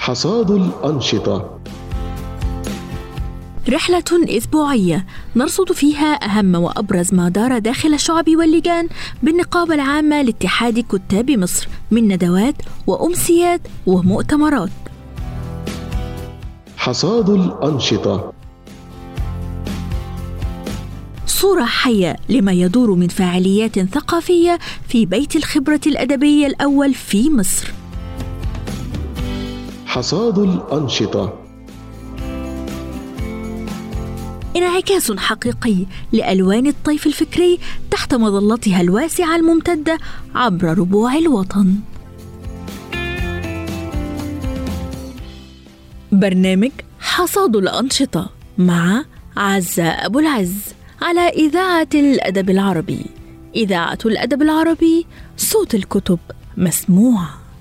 حصاد الأنشطة. رحلة أسبوعية نرصد فيها أهم وأبرز ما دار داخل الشعب واللجان بالنقابة العامة لاتحاد كتاب مصر من ندوات وأمسيات ومؤتمرات. حصاد الأنشطة. صورة حية لما يدور من فعاليات ثقافية في بيت الخبرة الأدبية الأول في مصر. حصاد الأنشطة. انعكاس حقيقي لألوان الطيف الفكري تحت مظلتها الواسعة الممتدة عبر ربوع الوطن. برنامج حصاد الأنشطة مع عزة أبو العز على إذاعة الأدب العربي. إذاعة الأدب العربي، صوت الكتب مسموع.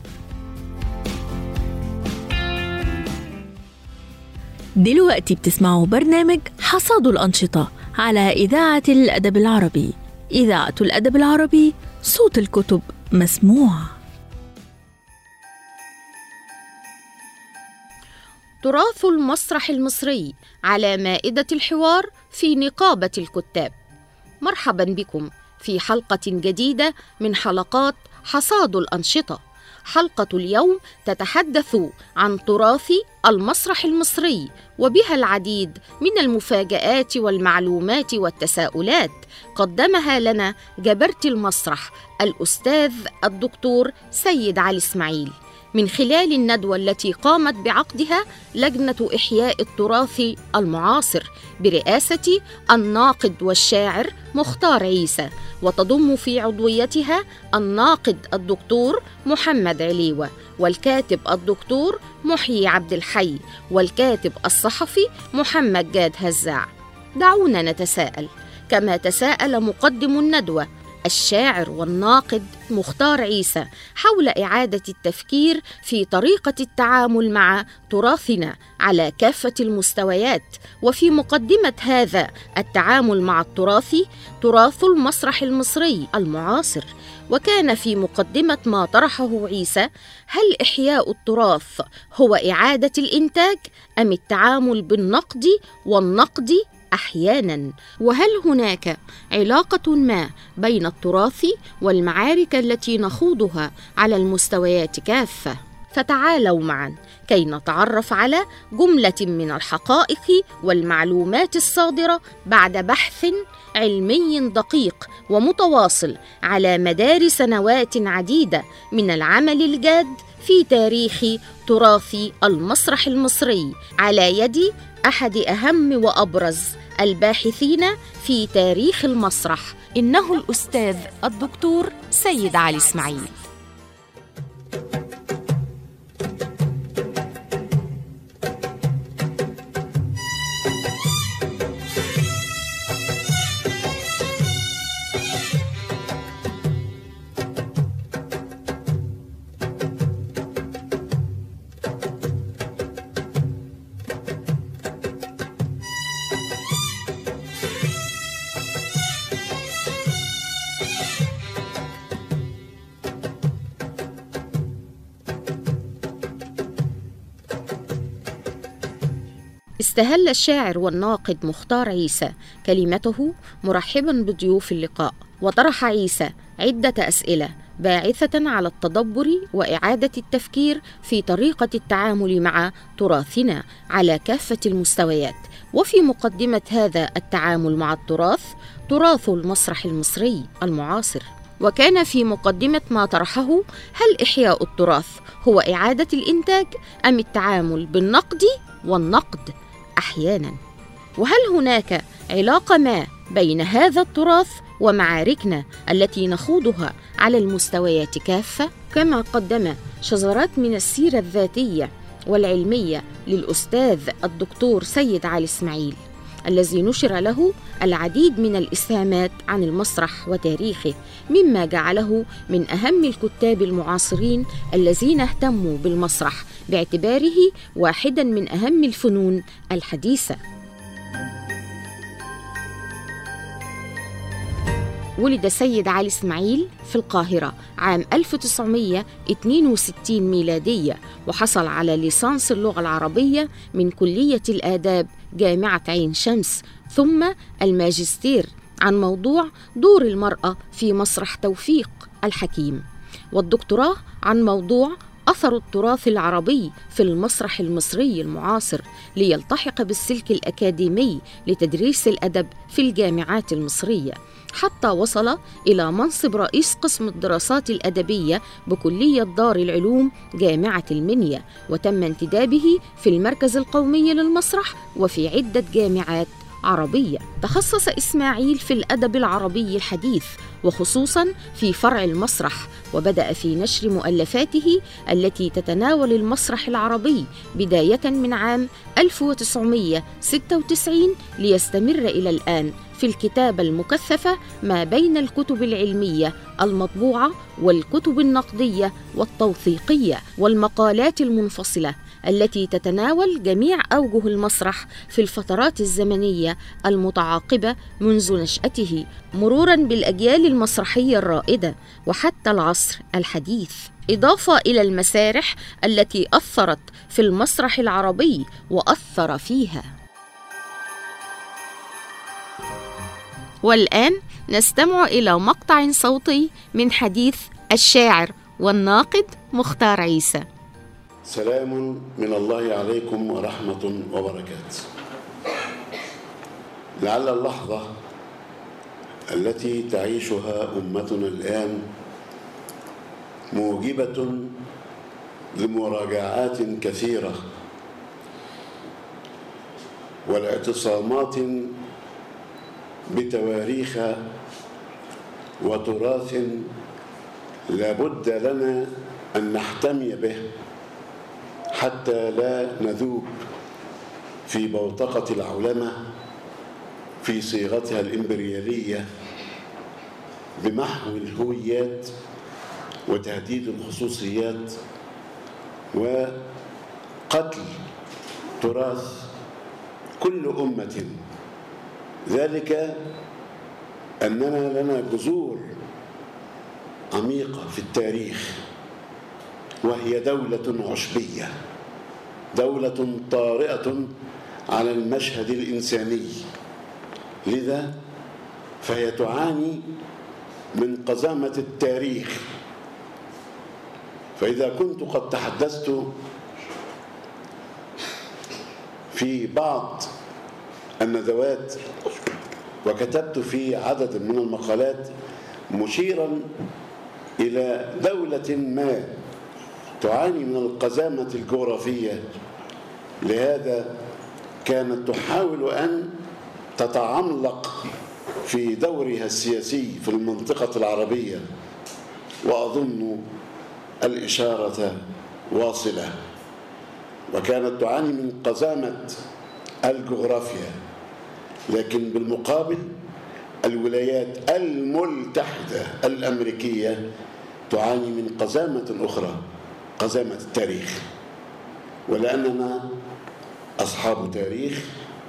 دلوقتي بتسمعوا برنامج حصاد الأنشطة على إذاعة الأدب العربي. إذاعة الأدب العربي، صوت الكتب مسموع. تراث المسرح المصري على مائدة الحوار في نقابة الكتاب. مرحبا بكم في حلقة جديدة من حلقات حصاد الأنشطة. حلقة اليوم تتحدث عن تراث المسرح المصري، وبها العديد من المفاجآت والمعلومات والتساؤلات قدمها لنا جبرة المسرح الأستاذ الدكتور سيد علي إسماعيل من خلال الندوة التي قامت بعقدها لجنة إحياء التراث المعاصر برئاسة الناقد والشاعر مختار عيسى، وتضم في عضويتها الناقد الدكتور محمد عليوة، والكاتب الدكتور محيي عبد الحي، والكاتب الصحفي محمد جاد هزاع. دعونا نتساءل كما تساءل مقدم الندوة الشاعر والناقد مختار عيسى حول إعادة التفكير في طريقة التعامل مع تراثنا على كافة المستويات. وفي مقدمة هذا التعامل مع التراث تراث المسرح المصري المعاصر. وكان في مقدمة ما طرحه عيسى: هل إحياء التراث هو إعادة الإنتاج أم التعامل بالنقد والنقد أحياناً؟ وهل هناك علاقة ما بين التراث والمعارك التي نخوضها على المستويات كافة؟ فتعالوا معاً كي نتعرف على جملة من الحقائق والمعلومات الصادرة بعد بحث علمي دقيق ومتواصل على مدار سنوات عديدة من العمل الجاد في تاريخ تراث المسرح المصري على يد أحد أهم وأبرز الباحثين في تاريخ المسرح، إنه الأستاذ الدكتور سيد علي إسماعيل. استهل الشاعر والناقد مختار عيسى كلمته مرحبا بضيوف اللقاء، وطرح عيسى عدة أسئلة باعثة على التدبر وإعادة التفكير في طريقة التعامل مع تراثنا على كافة المستويات. وفي مقدمة هذا التعامل مع التراث تراث المسرح المصري المعاصر. وكان في مقدمة ما طرحه: هل إحياء التراث هو إعادة الإنتاج أم التعامل بالنقد والنقد أحياناً؟ وهل هناك علاقة ما بين هذا التراث ومعاركنا التي نخوضها على المستويات كافة؟ كما قدم شذرات من السيرة الذاتية والعلمية للأستاذ الدكتور سيد علي إسماعيل، الذي نشر له العديد من الإسهامات عن المسرح وتاريخه، مما جعله من أهم الكتاب المعاصرين الذين اهتموا بالمسرح باعتباره واحداً من أهم الفنون الحديثة. ولد سيد علي إسماعيل في القاهرة عام 1962 ميلادية، وحصل على ليسانس اللغة العربية من كلية الآداب جامعة عين شمس، ثم الماجستير عن موضوع دور المرأة في مسرح توفيق الحكيم، والدكتوراه عن موضوع أثر التراث العربي في المسرح المصري المعاصر، ليلتحق بالسلك الأكاديمي لتدريس الأدب في الجامعات المصرية، حتى وصل إلى منصب رئيس قسم الدراسات الأدبية بكلية دار العلوم جامعة المنيا، وتم انتدابه في المركز القومي للمسرح وفي عدة جامعات عربية. تخصص إسماعيل في الأدب العربي الحديث، وخصوصاً في فرع المسرح، وبدأ في نشر مؤلفاته التي تتناول المسرح العربي بداية من عام 1996 ليستمر إلى الآن في الكتابة المكثفة ما بين الكتب العلمية المطبوعة والكتب النقدية والتوثيقية والمقالات المنفصلة التي تتناول جميع أوجه المسرح في الفترات الزمنية المتعاقبة منذ نشأته، مروراً بالأجيال المسرحية الرائدة وحتى العصر الحديث، إضافة إلى المسارح التي أثرت في المسرح العربي وأثر فيها. والآن نستمع إلى مقطع صوتي من حديث الشاعر والناقد مختار عيسى. سلام من الله عليكم ورحمة وبركاته. لعل اللحظة التي تعيشها أمتنا الآن موجبة لمراجعات كثيرة والاعتصامات بتواريخ وتراث لابد لنا أن نحتمي به حتى لا نذوب في بوتقة العولمة في صيغتها الإمبريالية بمحو الهويات وتهديد الخصوصيات وقتل تراث كل أمة، ذلك أننا لنا جذور عميقة في التاريخ، وهي دولة عشبية، دولة طارئة على المشهد الإنساني، لذا فهي تعاني من قزامة التاريخ. فإذا كنت قد تحدثت في بعض الندوات وكتبت في عدد من المقالات مشيرا إلى دولة ما تعاني من القزامة الجغرافية، لهذا كانت تحاول أن تتعمق في دورها السياسي في المنطقة العربية، وأظن الإشارة واصلة، وكانت تعاني من قزامة الجغرافيا. لكن بالمقابل الولايات المتحدة الأمريكية تعاني من قزامة أخرى، قزامة التاريخ، ولأننا أصحاب تاريخ،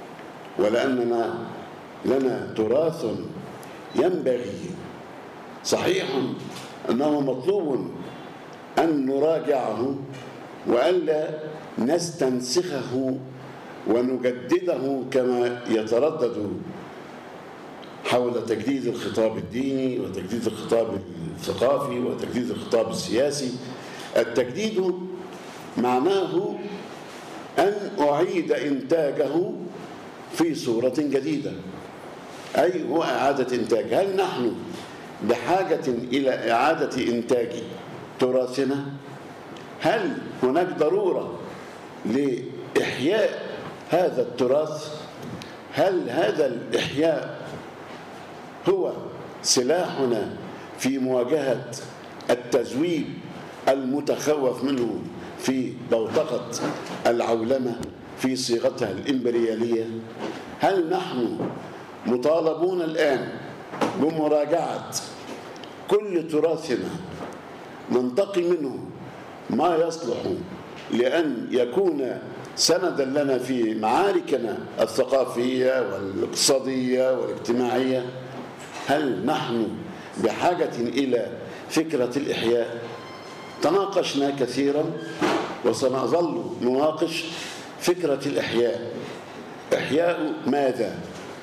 ولأننا لنا تراث ينبغي، صحيح أنه مطلوب أن نراجعه وألا نستنسخه ونجدده كما يتردد حول تجديد الخطاب الديني وتجديد الخطاب الثقافي وتجديد الخطاب السياسي. التجديد معناه أن أعيد إنتاجه في صورة جديدة، أي هو إعادة إنتاج. هل نحن بحاجة إلى إعادة إنتاج تراثنا؟ هل هناك ضرورة لإحياء هذا التراث؟ هل هذا الإحياء هو سلاحنا في مواجهة التزويب المتخوف منه في بوتقة العولمة في صيغتها الإمبريالية؟ هل نحن مطالبون الآن بمراجعة كل تراثنا، ننتقي منه ما يصلح لأن يكون سندا لنا في معاركنا الثقافية والاقتصادية والاجتماعية؟ هل نحن بحاجة إلى فكرة الإحياء؟ تناقشنا كثيرا وسنظل نناقش فكرة الإحياء. إحياء ماذا؟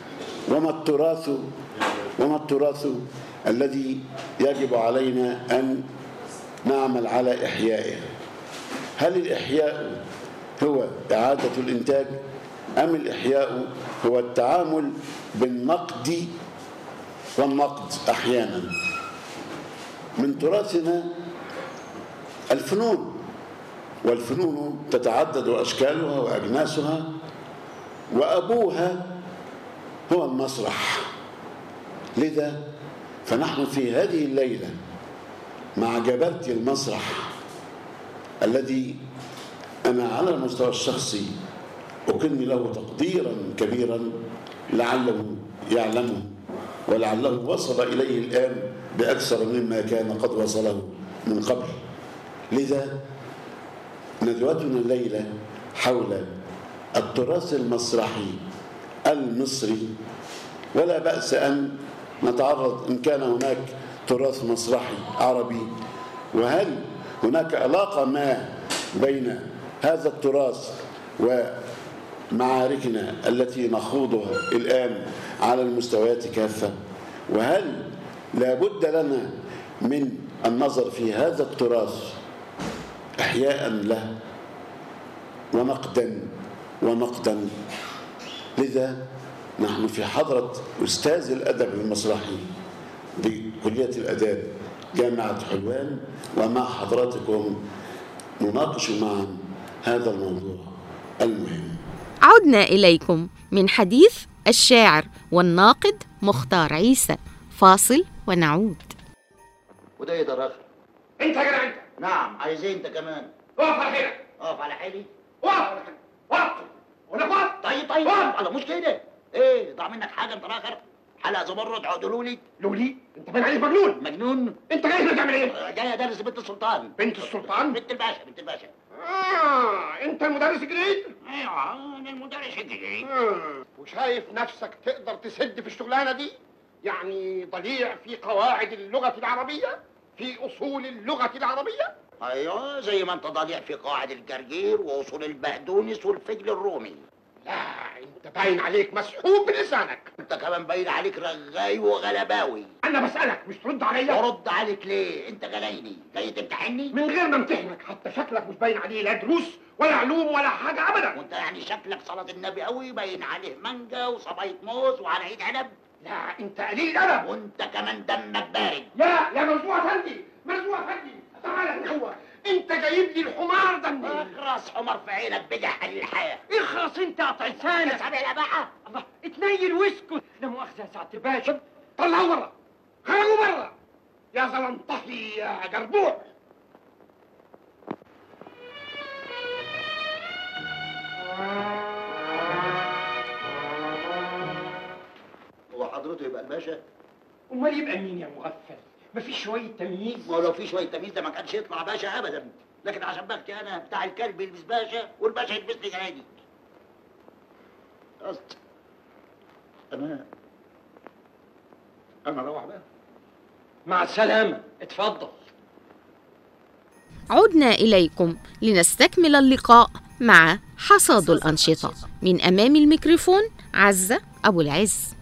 وما التراث الذي يجب علينا أن نعمل على إحيائه؟ هل الإحياء هو إعادة الإنتاج أم الإحياء هو التعامل بالنقد والنقد أحيانا؟ من تراثنا الفنون، والفنون تتعدد أشكالها وأجناسها، وأبوها هو المسرح. لذا فنحن في هذه الليلة مع جبابة المسرح الذي أنا على المستوى الشخصي أكن له تقديرا كبيرا، لعله يعلمه ولعله وصل إليه الآن بأكثر مما كان قد وصله من قبل. لذا ندوتنا الليلة حول التراث المسرحي المصري، ولا بأس أن نتعرض إن كان هناك تراث مسرحي عربي، وهل هناك علاقة ما بين هذا التراث ومعاركنا التي نخوضها الآن على المستويات كافة، وهل لا بد لنا من النظر في هذا التراث إحياء له ونقدا. لذا نحن في حضرة أستاذ الأدب المسرحي بكلية الآداب جامعة حلوان، ومع حضراتكم نناقش معا هذا الموضوع المهم. عدنا إليكم من حديث الشاعر والناقد مختار عيسى. فاصل ونعود. وده ايه ده الراجل؟ انت يا جدع انت. نعم، عايز ايه انت كمان؟ اقف على حيلك. اقف على حيلي؟ اقف وقف ولا وقف. طيب على مش كده. ايه ضاع منك حاجه انت راخر؟ حلقه زمرد عقدوا لي. لولي انت باين عليك مجنون. مجنون؟ انت جاي هنا تعمل ايه؟ جاي ادرس بنت السلطان. بنت السلطان؟ بنت الباشا. انت المدرس الجديد؟ ايوه انا المدرس الجديد. وشايف نفسك تقدر تسد في الشغلانه دي؟ يعني ضليع في قواعد اللغه العربيه، في اصول اللغه العربيه؟ ايوه زي ما انت ضليع في قواعد الجرجير واصول البقدونس والفجل الرومي. لا انت باين عليك مسحوب بلسانك. انت كمان باين عليك رغاي وغلباوي. انا بسألك مش ترد عليا؟ ارد عليك ليه؟ انت جاي تمتحني؟ من غير ما امتحنك، حتى شكلك مش باين عليه لا دروس ولا علوم ولا حاجه ابدا. وانت يعني شكلك صلاة النبي قوي، باين عليه مانجا وصباية موز وعلى ايد عنب. لا انت قليل ادب. وانت كمان دمك بارد. يا مرزوع افندي، تعالى هنا. هو انت جايب لي الحمار ده منين؟ اخرس حمار في عينك بجح الحياه. اخرس انت قطع لسانك. اسحب الاباحه. الله اتنيل واسكت. لا مؤاخذه يا سعاده الباشا. طلعوا بره، خرجوا بره يا زلنطحي يا جربوع. هو حضرته يبقى الباشا؟ امال يبقى مين يا مغفل؟ مفيش شويه تمييز؟ ما هو لو في شويه تمييز ده ما كانش يطلع باشا ابدا، لكن عشان بختي انا بتاع الكلب يلبس باشا والباشا يلبس لي جنادي. انا اروح بقى. مع السلامه، اتفضل. عدنا إليكم لنستكمل اللقاء مع حصاد الأنشطة. من أمام الميكروفون عزة أبو العز.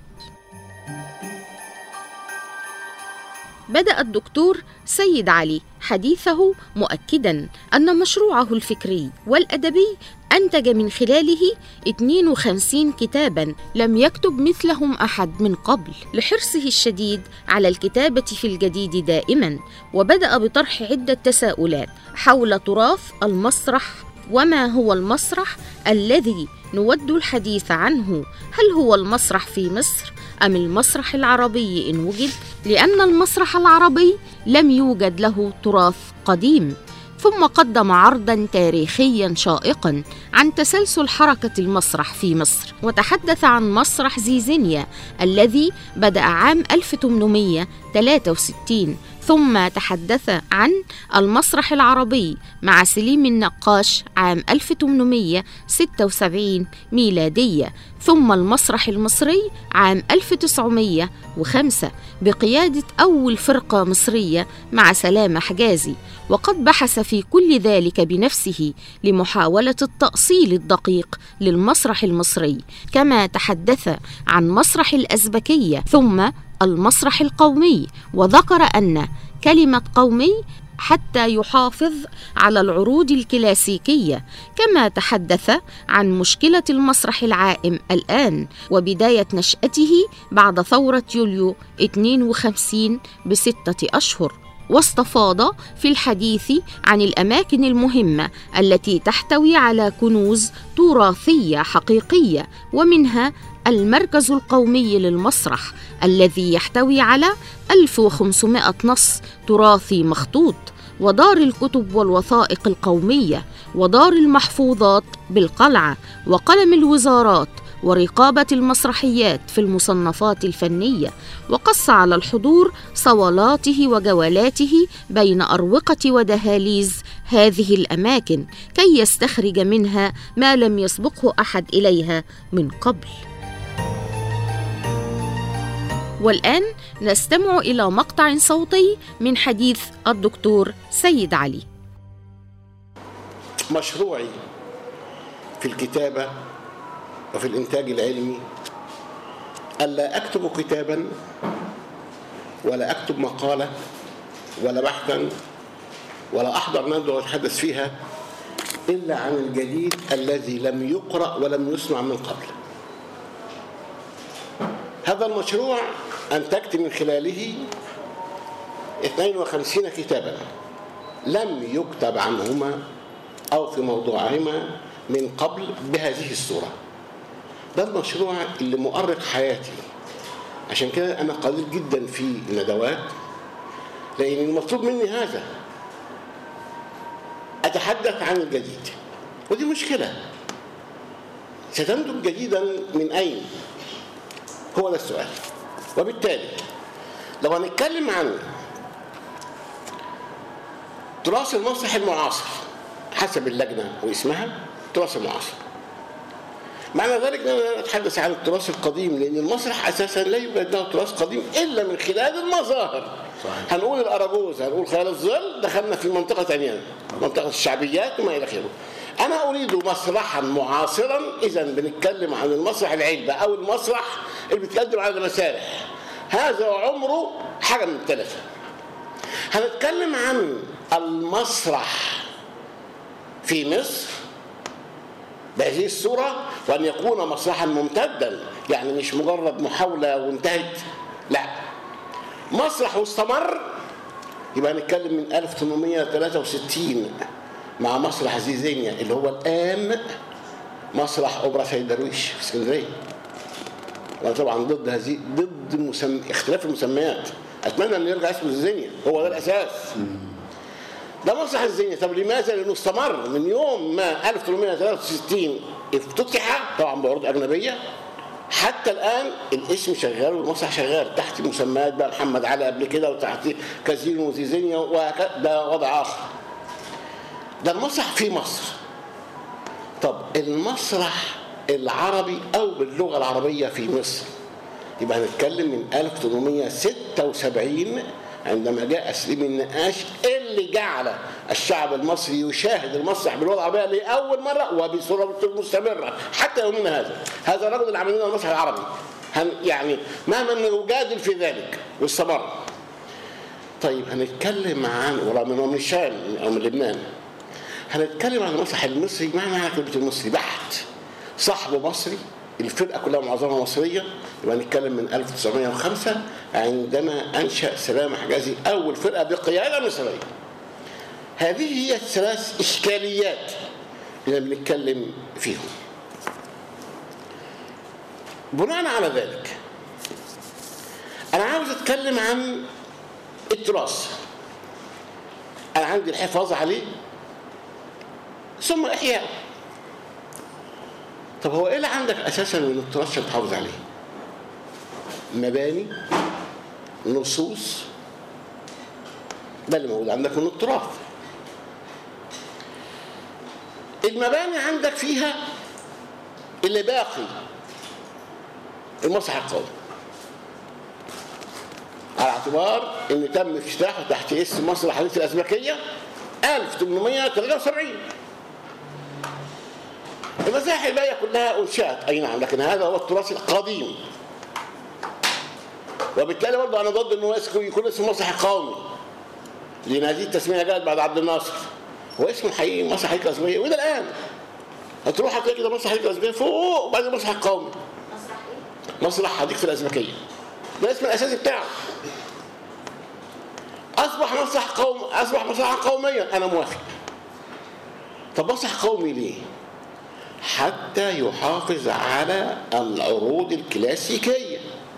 بدأ الدكتور سيد علي حديثه مؤكداً أن مشروعه الفكري والأدبي أنتج من خلاله 52 كتاباً لم يكتب مثلهم أحد من قبل، لحرصه الشديد على الكتابة في الجديد دائماً. وبدأ بطرح عدة تساؤلات حول تراث المسرح. وما هو المسرح الذي نود الحديث عنه؟ هل هو المسرح في مصر أم المسرح العربي إن وجد؟ لأن المسرح العربي لم يوجد له تراث قديم. ثم قدم عرضاً تاريخياً شائقاً عن تسلسل حركة المسرح في مصر، وتحدث عن مسرح زيزينيا الذي بدأ عام 1863، ثم تحدث عن المسرح العربي مع سليم النقاش عام 1876 ميلادية، ثم المسرح المصري عام 1905 بقيادة أول فرقة مصرية مع سلامة حجازي، وقد بحث في كل ذلك بنفسه لمحاولة التأصيل الدقيق للمسرح المصري، كما تحدث عن مسرح الأزبكية ثم المسرح القومي، وذكر أن كلمة قومي حتى يحافظ على العروض الكلاسيكية، كما تحدث عن مشكلة المسرح العائم الآن وبداية نشأته بعد ثورة يوليو 52 ب6 أشهر، واستفاض في الحديث عن الأماكن المهمة التي تحتوي على كنوز تراثية حقيقية، ومنها المركز القومي للمسرح الذي يحتوي على 1500 نص تراثي مخطوط، ودار الكتب والوثائق القومية، ودار المحفوظات بالقلعة، وقلم الوزارات، ورقابة المسرحيات في المصنفات الفنية، وقص على الحضور صولاته وجولاته بين أروقة ودهاليز هذه الأماكن كي يستخرج منها ما لم يسبقه أحد إليها من قبل. والآن نستمع إلى مقطع صوتي من حديث الدكتور سيد علي. مشروعي في الكتابة وفي الإنتاج العلمي ألا أكتب كتابا ولا أكتب مقالة ولا بحثا ولا أحضر ندوة وأتحدث فيها إلا عن الجديد الذي لم يقرأ ولم يسمع من قبل. هذا المشروع أنتجت من خلاله 52 كتابا لم يكتب عنهما أو في موضوعهما من قبل بهذه الصورة. ده المشروع اللي مؤرق حياتي، عشان كده أنا قليل جدا في الندوات، لأن المطلوب مني هذا، أتحدث عن الجديد، ودي مشكلة. ستنتج جديدا من أين؟ هو ده السؤال. وبالتالي لو هنتكلم عن تراث المسرح المعاصر حسب اللجنة واسمها تراث المعاصر، معنى ذلك ان انا اتحدث عن التراث القديم، لان المسرح اساسا لا يوجد له تراث قديم الا من خلال المظاهر. صحيح. هنقول الاراجوز، هنقول خيال الظل، دخلنا في منطقه ثانيه، منطقه الشعبيات وما الى اخره. انا اريد مسرحا معاصرا، اذا بنتكلم عن المسرح العلبه او المسرح اللي بيتقدم على المسارح، هذا عمره حاجه من الثلاثه. هنتكلم عن المسرح في مصر بهذه الصورة، وأن يكون مسرحا ممتدا، يعني مش مجرد محاولة وانتهت، لا، مسرح واستمر. يبقى نتكلم من 1863 مع مسرح زيزينيا اللي هو الآن مسرح أوبرا سيد درويش في اسكندرية. وأنا طبعا ضد هذه، ضد اختلاف المسميات، أتمنى أن يرجع اسمه زيزينيا، هو ده الأساس. ده مسرح الزينية. طب لماذا؟ لأنه استمر من يوم ما 1863 افتتح، طبعا بعروض أجنبية، حتى الآن الاسم شغال والمسرح شغال تحت مسميات بقى محمد علي قبل كده، وتحت كازينو وزيزينيا، وهكذا. ده وضع آخر. ده المسرح في مصر. طب المسرح العربي أو باللغة العربية في مصر، يبقى هنتكلم من 1876 عندما جاء سليم النقاش اللي جعل الشعب المصري يشاهد المسرح باللغه العربيه لاول مره وبصوره مستمره حتى يومنا هذا. هذا الرجل اللي عمل لنا المسرح العربي، يعني مهما نجادل في ذلك واستمر. طيب هنتكلم عن من الشام او من لبنان، هنتكلم عن المسرح المصري. معنى كلمه المصري بحت، صاحبه مصري، الفرقة كلها معظمها مصرية. يبقى نتكلم من 1905 عندما أنشأ سلامة حجازي أول فرقة بقيادة مصرية. هذه هي الثلاث إشكاليات اللي بنتكلم فيهم. بناء على ذلك أنا عاوز أتكلم عن التراث. أنا عندي الحفاظ عليه ثم إحياء. طب هو ايه اللي عندك اساسا من التراث عشان تحافظ عليه؟ مباني، نصوص، ده اللي موجود عندك من التراث. المباني عندك فيها اللي باقي المسرح القومي، على اعتبار ان تم افتتاحه تحت اسم مسرح حديث الازبكيه 1873. المساحه الباقيه كلها انشات اي نعم، لكن هذا هو التراث القديم، وبالتالي برضه انا ضد انه يكون اسمه مسرح قومي، لان هذه التسميه جاءت بعد عبد الناصر. هو اسمه الحقيقي مسرح حديث الازبكيه، وده الان هتروح هتلاقي كده مسرح حديقة الأزبكية فوق وبعد المسرح القومي. مسرح حديقة الأزبكية ده الاسم الأساسي بتاعه. أصبح مسرح قومي، أصبح مسرحا قوميا، أنا موافق. طب مسرح قومي ليه؟ حتى يحافظ على العروض الكلاسيكية.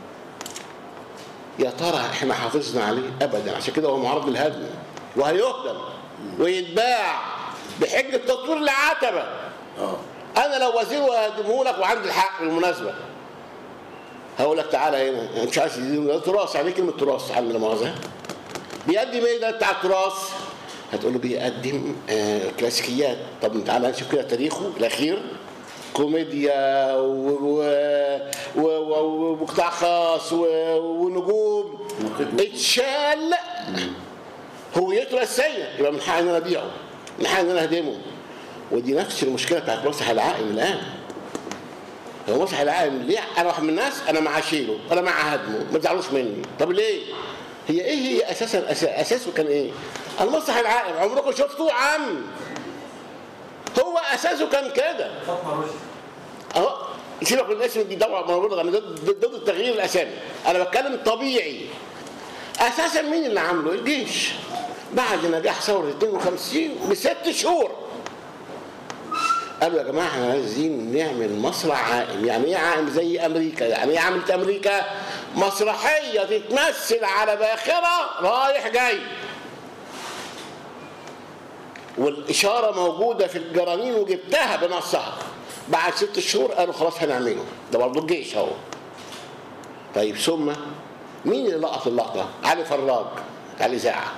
يا ترى احنا حافظنا عليه؟ أبدا. عشان كده هو معرض للهدم وهيهدم ويتباع بحجة تطوير العتبة. انا لو وزير وهدمه لك وعندي الحق بالمناسبه، هقول لك تعالى هنا مش عايز ده تراث. يعني كلمه تراث عندنا مؤاخذه بيقدم ايه ده بتاع التراث؟ هتقول له بيقدم كلاسيكيات. طب تعالى نشوف كده تاريخه الاخير، كوميديا وقطاع خاص ونجوم اتشال هويته الاساسيه، يبقى من حقي ان انا ابيعه، من حقي ان انا اهدمه. ودي نفس المشكله بتاعت مسرح العائم الان. هو مسرح العائم ليه؟ انا واحد من الناس انا مع شيله، انا مع هدمه، ما تزعلوش مني. طب ليه؟ هي اساسا اساسه كان ايه؟ المسرح العائم عمركم شفتوه عم؟ هو اساسه كان كده. اهو سيبك من الاسم دي دعوه، انا ضد التغيير الاسامي، انا بتكلم طبيعي. اساسا مين اللي عامله؟ الجيش. بعد نجاح ثوره 52 ب6 شهور قالوا يا جماعه احنا عايزين نعمل مسرح عائم. يعني ايه عائم؟ زي امريكا. يعني ايه عملت امريكا؟ مسرحيه تتمثل على باخره رايح جاي، والاشاره موجوده في الجرانين وجبتها بنصها. بعد 6 شهور قالوا خلاص هنعمله. ده برضه الجيش اهو. طيب ثم مين اللي لقط اللقطه؟ علي فراج بتاع الاذاعه.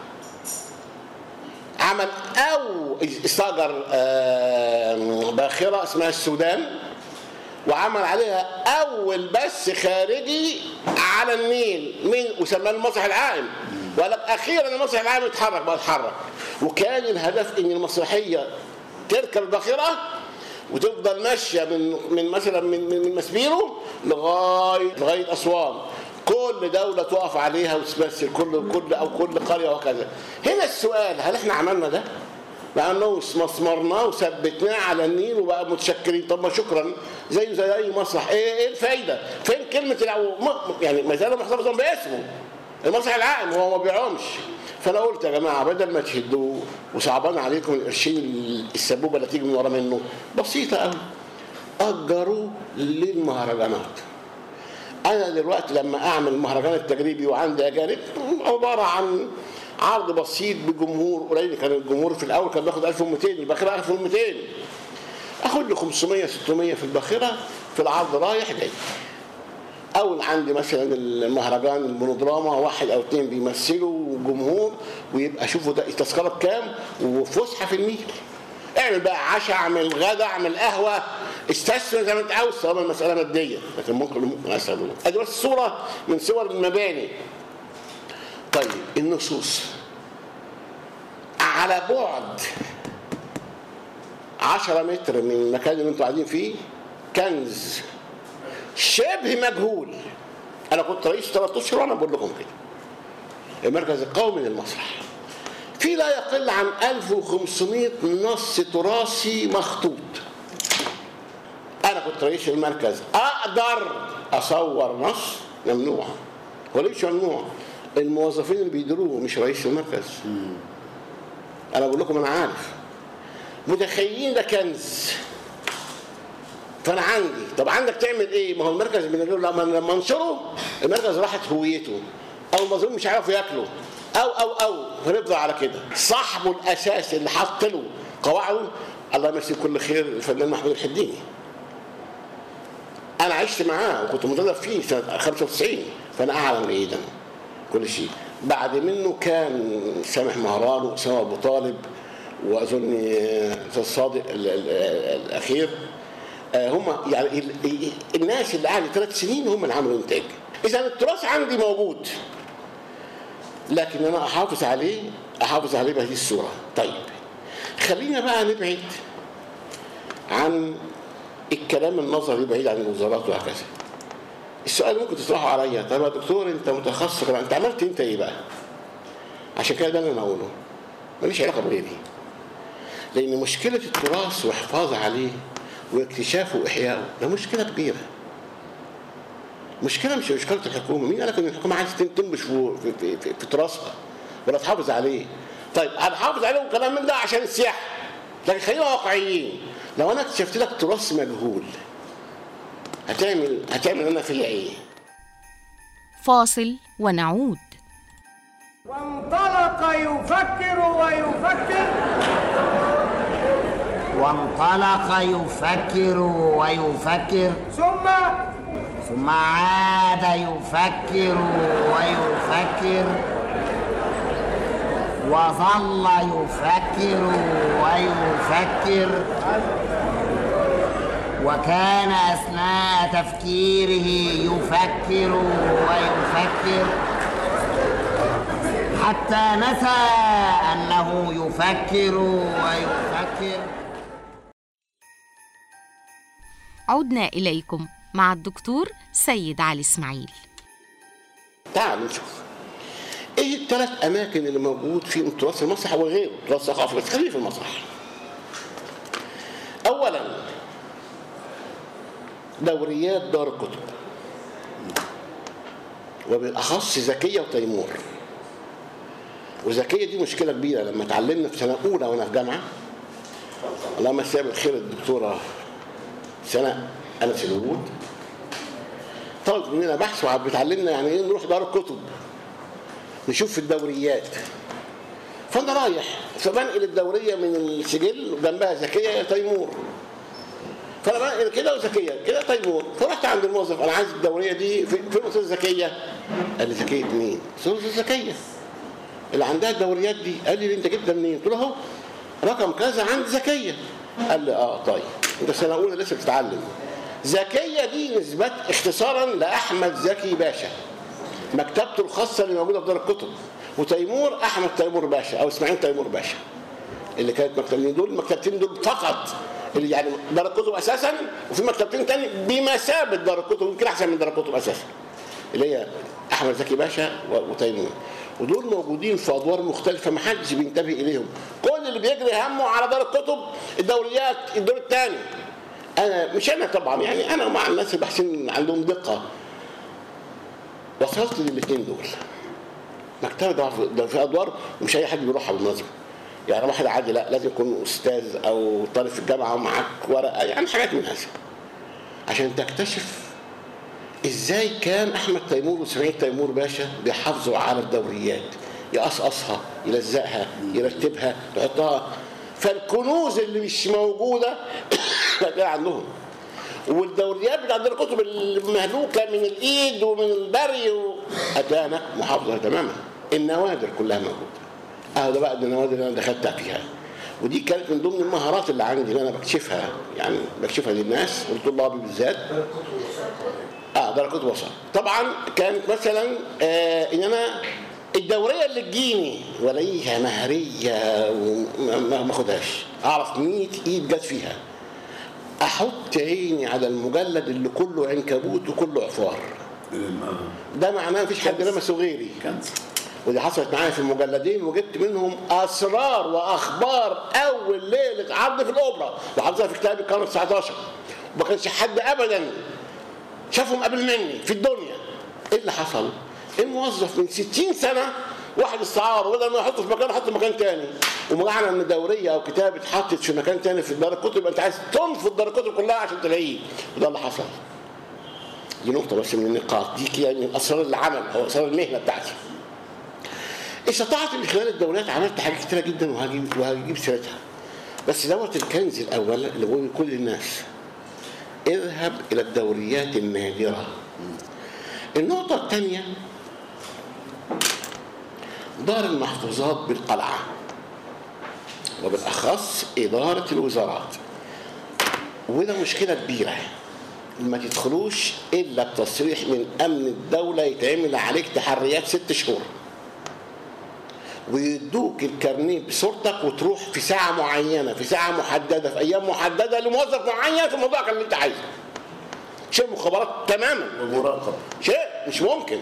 عمل او استاجر باخره اسمها السودان وعمل عليها اول بث خارجي على النيل وسماه المسرح العائم. وقال لك اخيرا المسرح العائم اتحرك. وكان الهدف ان المسرحيه تركب الباخره وتفضل ماشيه من مثلا من مسبيرو لغايه اسوان. كل دولة تقف عليها وتمثل كل قرية وكذا. هنا السؤال، هل احنا عملنا ده؟ لأنه مسمرناه وثبتناه على النيل وبقى متشكرين. طب ما شكرا، زي أي مسرح. ايه الفايدة؟ فين كلمة يعني ما زال محتفظا باسمه المسرح العائم، هو ما بيعومش. فأنا قلت يا جماعة بدل ما تشدوه وصعبان عليكم القرشين السبوبة اللي تيجي من ورا منه، بسيطة قوي، أجروه للمهرجانات. أنا دلوقتي لما أعمل مهرجان التجريبي وعندي أجانب، عبارة عن عرض بسيط بجمهور قليل. كان الجمهور في الأول كان بياخد 1200، الباخرة 1200، أخد له 500 600 في الباخرة في العرض رايح جاي. أو عندي مثلا المهرجان المونودراما 1 أو 2 بيمثلوا جمهور، ويبقى شوفوا ده التذكرة بكام وفسحة في النيل. اعمل بقى عشاء، اعمل غدا، اعمل قهوه، استثمر زي ما انت عاوز طالما المساله ماديه، لكن ممكن استخدمها. ادي بس صوره من صور المباني. طيب النصوص على بعد 10 متر من المكان اللي انتوا قاعدين فيه كنز شبه مجهول. انا كنت رئيس 3 اشهر وانا بقول لكم كده. المركز القومي للمسرح في لا يقل عن 1500 نص تراثي مخطوط. انا كنت رئيس المركز، اقدر اصور نص؟ ممنوع. هو ليش ممنوع؟ الموظفين اللي بيديروه مش رئيس المركز. انا بقول لكم انا عارف. متخيلين ده كنز. فانا عندي، طب عندك تعمل ايه؟ ما هو المركز لما انشره المركز راحت هويته، او المظلوم مش عارف ياكله، او هنفضل على كده. صاحبه الاساسي اللي حط له قواعده الله يمسيه كل خير الفنان محمود الحديني. انا عشت معاه وكنت متدرب فيه سنه 95، فانا اعلم ايه ده كل شيء. بعد منه كان سامح مهران وأسامة أبو طالب وأظن الصادق الأخير. هم يعني الناس اللي قعدوا 3 سنين هم اللي عملوا إنتاج. إذا التراث عندي موجود، لكن أنا أحافظ عليه بهذه الصورة. طيب خلينا بقى نبعد عن الكلام النظري، بعيد عن الوزارات وهكذا. السؤال ممكن تطرحه عليا، طب يا دكتور انت متخصص، انت عملت انت ايه بقى؟ عشان كده ده اللي انا هقوله، ماليش علاقه بغيري. لان مشكله التراث والحفاظ عليه واكتشافه واحيائه ده مشكله كبيره. مشكله مش مشكله الحكومه. مين قال لك ان الحكومه عايزه تنبش في تراثها ولا تحافظ عليه؟ طيب هنحافظ عليه وكلام من ده عشان السياحه، لكن خلينا واقعيين. لو انا اكتشفت لك تراث مجهول هتعمل انا فيا ايه؟ فاصل ونعود. وانطلق يفكر ويفكر ثم عاد يفكر ويفكر وظل يفكر ويفكر، وكان أثناء تفكيره يفكر ويفكر حتى نسى أنه يفكر ويفكر. عدنا إليكم مع الدكتور سيد علي إسماعيل. تعالوا نشوف ايه ال3 اماكن اللي موجود فيهم تراث المسرح وغيره، تراث ثقافي، بس خلينا في المسرح. اولا دوريات دار الكتب، وبالاخص زكيه وتيمور. وزكيه دي مشكله كبيره. لما اتعلمنا في سنه اولى وانا في جامعه، اللهم مساها بالخير الدكتوره سنه انس الورود، طلبت مننا بحث وبتعلمنا يعني ايه نروح دار الكتب نشوف في الدوريات. فانا رايح فبنقل الدوريه من السجل وجنبها زكيه يا تيمور، فانا بنقل كده وزكيه كده تيمور. فرحت عند الموظف، انا عايز الدوريه دي فين استاذ زكيه؟ قال لي زكيه مين؟ استاذ زكيه اللي عندها الدوريات دي. قال لي انت جبتها منين؟ قلت له اهو رقم كذا عند زكيه. قال لي طيب انت سنه اولى لسه بتتعلم. زكيه دي نسبه اختصارا لاحمد زكي باشا، مكتبته الخاصه اللي موجوده في دار الكتب. وتيمور احمد تيمور باشا او اسماعيل تيمور باشا، اللي كانت مكتبتين دول، المكتبتين دول فقط اللي يعني دار الكتب اساسا، وفي مكتبتين تاني بمثابه دار الكتب يمكن احسن من دار الكتب اساسا، اللي هي احمد زكي باشا وتيمور. ودول موجودين في ادوار مختلفه ما حدش بينتبه اليهم. كل اللي بيجري همه على دار الكتب الدوريات الدور الثاني. انا طبعا يعني انا مع الناس اللي بحسن عندهم دقه وصلت للاثنين دول. مكتبه ده في ادوار مش اي حد بيروحها بالمناسبه، يعني واحد عادي لا، لازم يكون استاذ او طالب في الجامعه ومعاك ورقه، يعني حاجات من هذا عشان تكتشف ازاي كان احمد تيمور واسماعيل تيمور باشا بيحافظوا على الدوريات، يقصقصها، يلزقها، يرتبها، يحطها. فالكنوز اللي مش موجوده كان عندهم. والدوريات بتاعت دار الكتب المهلوكه من الايد ومن البري اتانا محافظه تماما. النوادر كلها موجوده. ده بقى النوادر اللي انا دخلت فيها، ودي كانت من ضمن المهارات اللي عندي اللي انا بكشفها، يعني بكشفها للناس ولطلابي بالذات. دار الكتب وصل. طبعا كانت مثلا ان انا الدوريه اللي تجيني والاقيها مهريه وما اخدهاش، اعرف 100 ايد جت فيها، احط عيني على المجلد اللي كله عنكبوت وكله عفار، ده معناه مفيش حد لمسه غيري. ودي حصلت معايا في المجلدين، وجبت منهم اسرار واخبار اول ليله عرض في الاوبرا، وحافظها في كتابي القرن 19. وما كانش حد ابدا شافهم قبل مني في الدنيا. ايه اللي حصل؟ الموظف من 60 سنه واحد استعار، وبدل ما يحطه في مكان حطه في مكان تاني، ومعنى ان دوريه او كتاب اتحطت في مكان تاني في دار الكتب يبقى انت عايز تنفض دار الكتب كلها عشان تلاقيه، وده اللي حصل. دي نقطه بس من النقاط دي، يعني من اسرار العمل او اسرار المهنه بتاعتي. استطعت من خلال الدوريات عملت حاجات كتيره جدا وهجيب سيرتها، بس دوت الكنز الاول اللي بقول لكل الناس: اذهب الى الدوريات النادره. النقطه الثانيه دار المحفوظات بالقلعة، وبالأخص إدارة الوزارات، وده مشكلة كبيرة. ما تدخلوش إلا بتصريح من أمن الدولة، يتعمل عليك تحريات 6 شهور، ويدوك الكارنيه بصورتك وتروح في ساعة معينة في ساعة محددة في أيام محددة لموظف معين في الموضوع اللي أنت عايزه. شيء مخابرات تماما ومراقبة، شيء مش ممكن.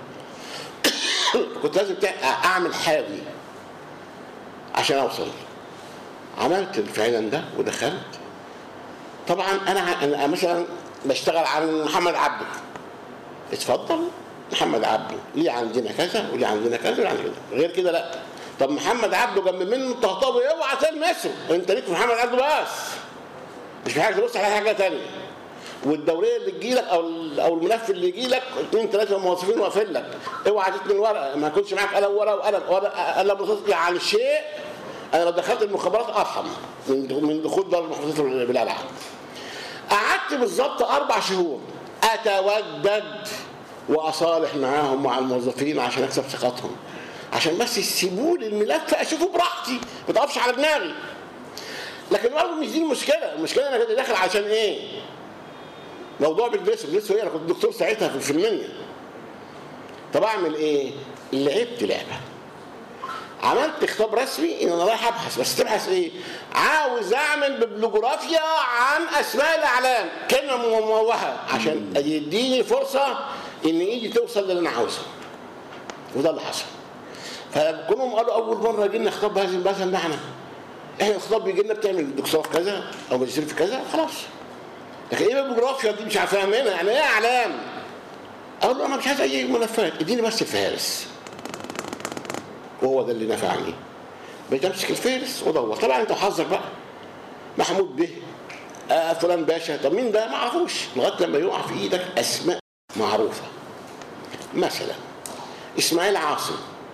كنت لازم أعمل حاجة عشان أوصل. عملت الفعلا ده ودخلت. طبعا أنا مثلا بشتغل عن محمد عبده، اتفضل محمد عبده ليه عندنا كذا وليه عندنا كذا وليه عندنا كذا، غير كده لا. طب محمد عبده جنب منه طهطاوي، اوعى تلمسه، انت ليك محمد عبده بس، مش محتاج تبص على حاجه ثانيه. والدوريه اللي تجيلك او الملف اللي يجيلك 2 3 موظفين واقفين لك، اوعى تتني الورقه، ما يكونش معاك قلم ولا قلم عن شيء. انا لو دخلت المخابرات ارحم من دخول دار المحافظات بالقلعه. قعدت بالظبط 4 شهور اتودد واصالح معاهم مع الموظفين عشان اكسب ثقتهم، عشان بس يسيبوا لي الملف اشوفه براحتي، ما تقفش على دماغي. لكن برضه مش دي المشكله، المشكله انا كنت داخل عشان ايه؟ موضوع بالجسم هي، انا كنت دكتور ساعتها في المنيا. طب اعمل ايه؟ لعبت لعبه. عملت خطاب رسمي ان انا رايح ابحث، بس تبحث ايه؟ عاوز اعمل ببلوجرافيا عن اسماء الاعلام، كلمه مموهه عشان يديني فرصه ان ايدي توصل للي انا عاوزه. وده اللي حصل. فكلهم قالوا اول مره يجي لنا خطاب بهذا المعنى. احنا الخطاب بيجي لنا بتعمل دكتوراه في كذا او ماجستير في كذا خلاص. لكن ايه البلوجرافيا دي مش فاهمينها، يعني ايه اعلام؟ اقول له انا مش عايز اي ملفات، اديني بس الفهارس. وهو ده اللي نفعني. بقيت امسك الفهرس وادور. طبعا انت حظك بقى. محمود به، فلان باشا، طب مين ده؟ ما اعرفوش لغايه لما يقع في ايدك اسماء معروفه. مثلا اسماعيل عاصم،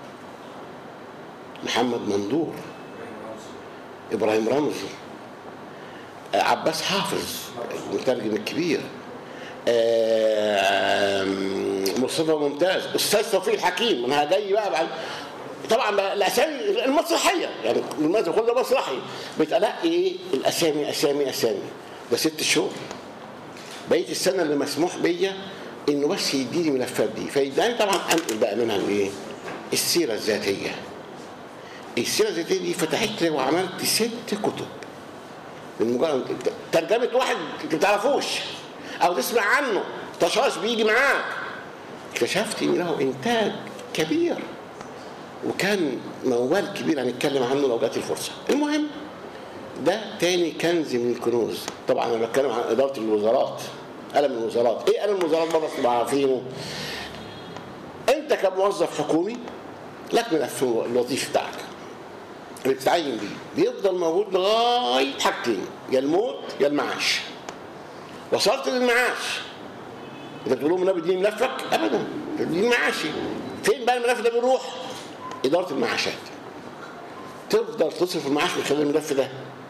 محمد مندور، ابراهيم رمزي، عباس حافظ المترجم الكبير، مصطفى ممتاز، استاذ توفيق الحكيم. انا جاي بقى بعد طبعا الاسامي المسرحيه، يعني المسرح كله مسرحي، بتلاقي ايه؟ الاسامي اسامي اسامي. ده 6 شهور. بقيت السنه اللي مسموح بيا انه بس يديني ملفات دي، فيداني طبعا انقل بقى منها الايه؟ السيره الذاتيه. السيره الذاتيه دي فتحت لي وعملت 6 كتب. من مجرد ترجمه واحد انت ما تعرفوش او تسمع عنه طشاش بيجي معاك، اكتشفت ان له انتاج كبير وكان موال كبير هنتكلم عنه لو جات الفرصه. المهم ده تاني كنز من الكنوز. طبعا انا بتكلم عن اداره الوزارات. قلم الوزارات، ايه قلم الوزارات برضه تبقى عارفينه. انت كموظف حكومي لك ملف الوظيفي بتاعك اللي بتتعين بيه، بيفضل موجود لغايه حاجتين، يا الموت يا المعاش. وصلت للمعاش، انت بتقول لهم انا بديني ملفك؟ ابدا، بديني معاشي. فين بقى الملف ده بيروح؟ اداره المعاشات. تفضل تصرف المعاش من خلال الملف ده.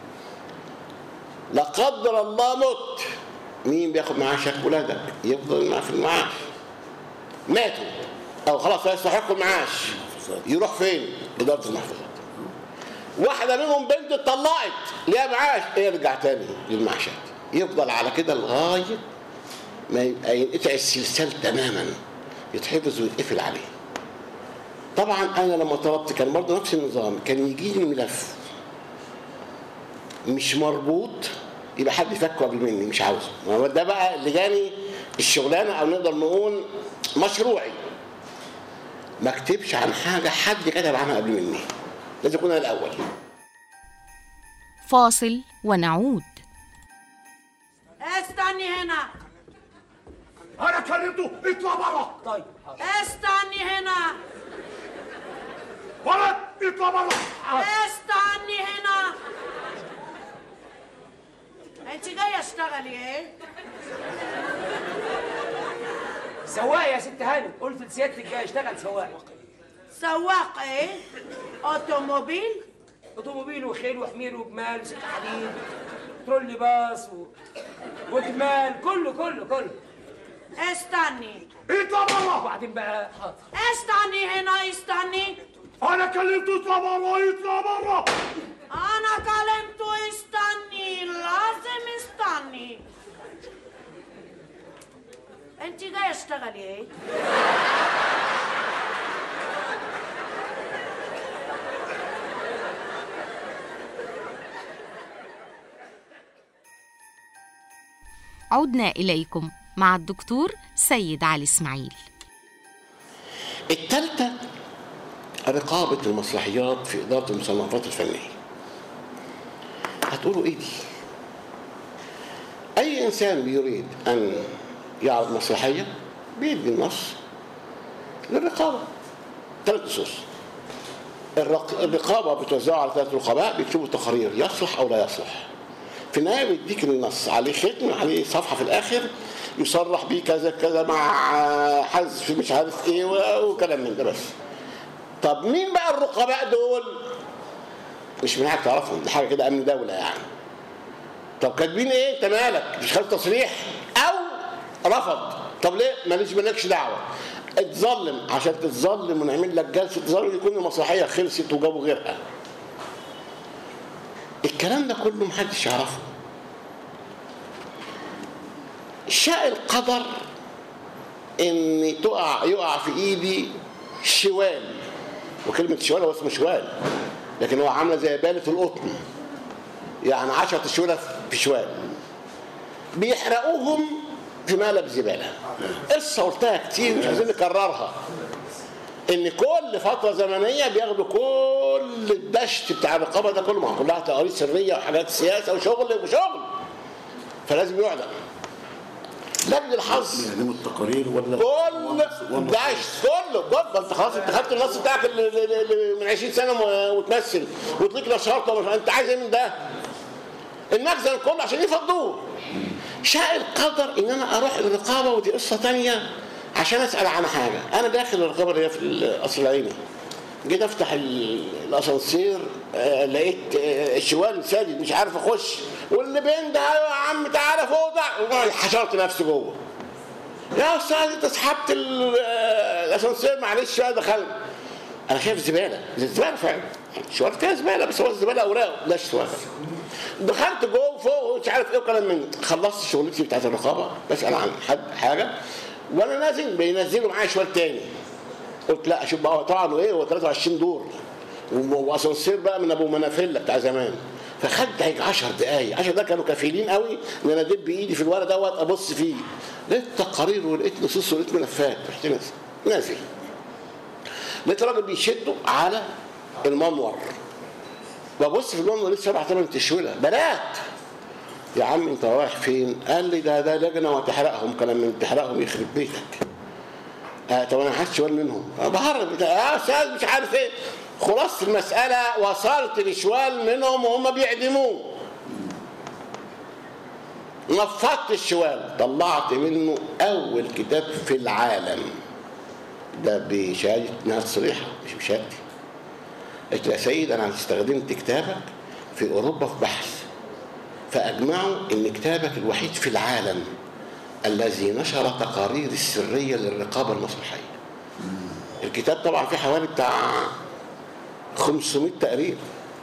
لا قدر الله مت، مين بياخد معاشك؟ ولادك. يفضل في المعاش. ماتوا او خلاص لا يستحقوا المعاش، يروح فين؟ اداره المحفظات. واحده منهم بنت اتطلقت ليها معاش، يرجع تاني للمعاشات. يفضل على كده لغايه ما ينقطع السلسال تماما، يتحفظ ويتقفل عليه. طبعا انا لما طلبت كان برضه نفس النظام، كان يجي لي ملف مش مربوط يبقى حد يفكه قبل مني، مش عاوزه. ده بقى اللي جاني الشغلانه او نقدر نقول مشروعي. ما اكتبش عن حاجه حد كتب عنها قبل مني، لازم اكون انا الاول. فاصل ونعود. استني هنا. انا كلمته، اطلع بره. طيب استني هنا. ولد اطلع بره. استني هنا. انت جايه اشتغلي ايه؟ سواق يا ست هانم، قلت لسيادتك جاي اشتغل سواق. سواق ايه؟ اوتوموبيل؟ اوتوموبيل وخيل وحمير وجمال وسكه حديد، ترولي باص وجمال، كله. استني. اطلع بره. وبعدين بقى حاضر. استني هنا، استني. انا كلمته يطلع بره، يطلع بره. انا كلمته استني، لازم استني. انت جايه اشتغلي ايه؟ عدنا إليكم مع الدكتور سيد علي إسماعيل. الثالثة رقابة المسرحيات في إدارة المصنفات الفنية. هتقولوا إيه دي؟ أي إنسان بيريد أن يعرض مسرحية بيدي النص للرقابة. 3 نصوص. الرقابة بتوزعه على 3 رقباء بيكتبوا تقارير يصلح أو لا يصلح. في النهاية بيديك النص عليه ختم، عليه صفحة في الآخر يصرح بيه كذا كذا مع حذف مش عارف إيه وكلام من ده بس. طب مين بقى الرقباء دول؟ مش من حاجة تعرفهم، دي حاجة كده أمن دولة يعني. طب كاتبين إيه؟ أنت مالك؟ مش خد تصريح أو رفض. طب ليه؟ مالكش دعوة. اتظلم، عشان تتظلم ونعمل لك جلسة تظلم يكون المسرحية خلصت وجابوا غيرها. الكلام ده كله محدش يعرفه. شاء القدر ان يقع في ايدي شوال، وكلمة شوال هو اسمه شوال لكن هو عامله زي بالة القطن، يعني 10 شوالة في شوال بيحرقوهم في مقلب زبالة. قصة قلتها كتير مش عايزين نكررها، ان كل فتره زمنيه بياخدوا كل الدشت بتاع الرقابه ده كله، ما كلها تقارير سريه وحاجات سياسه وشغل فلازم يعدم. لجنه الحظ يعني التقارير ولا كل دشت كله ده انت خلاص انت خدت النص بتاعك اللي من 20 سنه وتمثل وتليك نشاط، انت عايز ايه من ده؟ المخزن كله عشان يفضوه. شاء القدر ان انا اروح الرقابه، ودي قصه ثانيه، عشان اسال عن حاجه. انا داخل الرقابه اللي هي في القصر العيني، جيت افتح الاسانسير لقيت الشوال ساجد مش عارف اخش، واللي بين ده ايوه يا عم تعالى فوق ده، حشرت نفسي جوه. يا استاذ انت سحبت الاسانسير معلش بقى دخلت. انا شايف زباله فعلا، الشوال فيها زباله بس هو الزباله اوراق ده شوال. دخلت جوه فوق مش عارف ايه وكلام من. خلصت شغلتي بتاعت الرقابه، بسال عن حاجه وانا نازل بينزلوا معايا شوال تاني. قلت لا اشوف بقى طبعا ايه، هو 23 دور واسانسير بقى من ابو منافله بتاع زمان. فخدت هيك 10 دقايق، 10 دقايق كانوا كافيين قوي ان انا ادب بايدي في الورق دوت ابص فيه. لقيت تقارير ولقيت نصوص ولقيت ملفات. رحت نازل لقيت راجل بيشدوا على المنور، ببص في المنور لسه 7 8 تشويله بنات. يا عم انت رايح فين؟ قال لي ده لجنه وتحرقهم كلام من تحرقهم يخرب بيتك. طب انا عايز شوال منهم بهرب يا استاذ مش عارف ايه. خلاصه المساله وصلت لشوال منهم وهم بيعدموه. نفضت الشوال طلعت منه اول كتاب في العالم، ده بشهاده ناس صريحه مش بشهادتي. قلت يا سيد انا استخدمت كتابك في اوروبا في بحث، فاجمعوا ان كتابك الوحيد في العالم الذي نشر تقارير السريه للرقابه المسرحيه. الكتاب طبعا فيه حوالي بتاع 500 تقرير.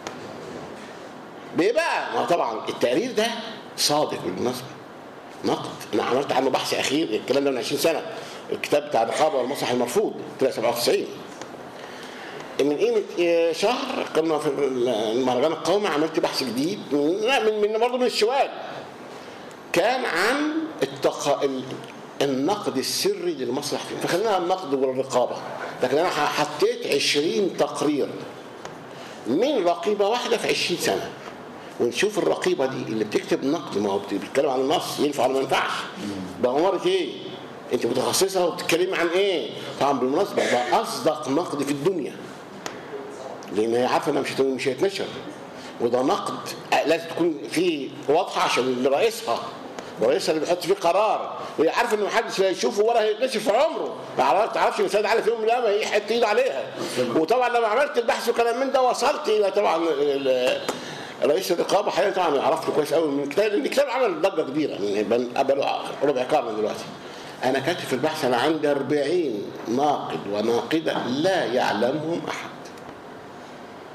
ليه بقى؟ ما طبعا التقرير ده صادق بالمناسبه، نقد. انا عملت عنه بحث اخير، الكلام ده من 20 سنه، الكتاب بتاع الرقابه والمسرح المرفوض طلع 97. من قيمه شهر كنا في المهرجان القومي عملت بحث جديد من برضه من الشوال، كان عن النقد السري للمسرح فيه. فخلينا النقد والرقابه، لكن انا حطيت 20 تقرير من رقيبه واحده في 20 سنه، ونشوف الرقيبه دي اللي بتكتب نقد، ما هو بتتكلم عن النص ينفع ولا ما ينفعش، بأمارة ايه؟ انت متخصصه وبتتكلمي عن ايه؟ طبعا بالمناسبه ده اصدق نقد في الدنيا، لان هي عارفه انها مش هيتنشر، وده نقد لازم تكون فيه واضحه عشان رئيسها اللي بيحط فيه قرار، وهي عارفه ان محدش هيشوفه ولا هيتنشر في عمره، ما تعرفش ان سيد علي في يوم من الايام هيحط ايده عليها. وطبعا لما عملت البحث وكلام من ده وصلت الى طبعا رئيس الرقابه حقيقه طبعا يعرف له كويس قوي من الكتاب، لان الكتاب عمل ضجه كبيره من قبل ربع قرن دلوقتي. انا كاتب في البحث انا عندي 40 ناقد وناقده لا يعلمهم احد.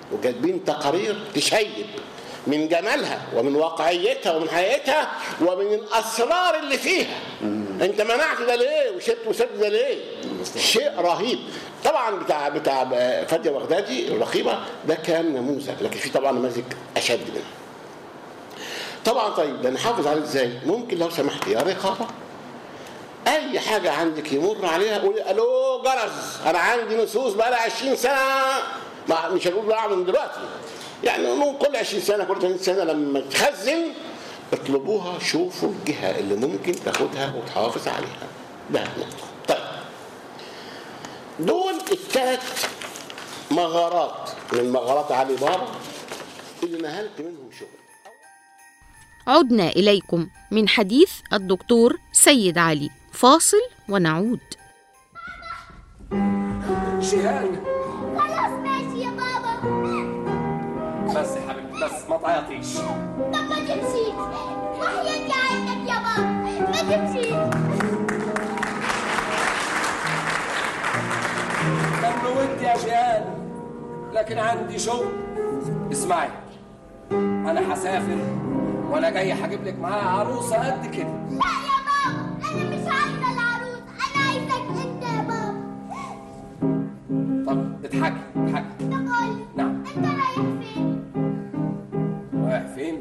وكاتبين تقارير تشيد من جمالها ومن واقعيتها ومن حقيقتها ومن الاسرار اللي فيها. انت منعت ده ليه وسبت ده ليه؟ شيء رهيب. طبعا بتاع فادية بغدادي الرقيبه ده كان نموذج، لكن في طبعا نماذج اشد منها. طبعا طيب ده نحافظ عليه ازاي؟ ممكن لو سمحت يا رقابه اي حاجه عندك يمر عليها قولي الو جرس، انا عندي نصوص بقى لها 20 سنه، مش هنقول بقى من دلوقتي، يعني ممكن كل 20 سنه كل 30 سنه لما تخزن اطلبوها، شوفوا الجهه اللي ممكن تاخدها وتحافظ عليها. ده نقطه. طيب دول الثلاث مغارات من مغارات علي بابا اللي نهلت منهم شغل. عدنا إليكم من حديث الدكتور سيد علي، فاصل ونعود. شهاد خلاص ماشي يا بابا. بس يا حبيبتي بس ما تعيطيش. طب ما تمشيش وحياتي عينك يا بابا، ما تمشيش. كان ودي يا شهاد لكن عندي شغل. اسمعي، انا هسافر وانا جاي هجيب لك معايا عروسه قد كده. لا يا بابا انا مش عايزه العروس، انا عايزك انت يا بابا. طب اضحكي. طب قولي نعم انت رايح فين؟ رايح فين؟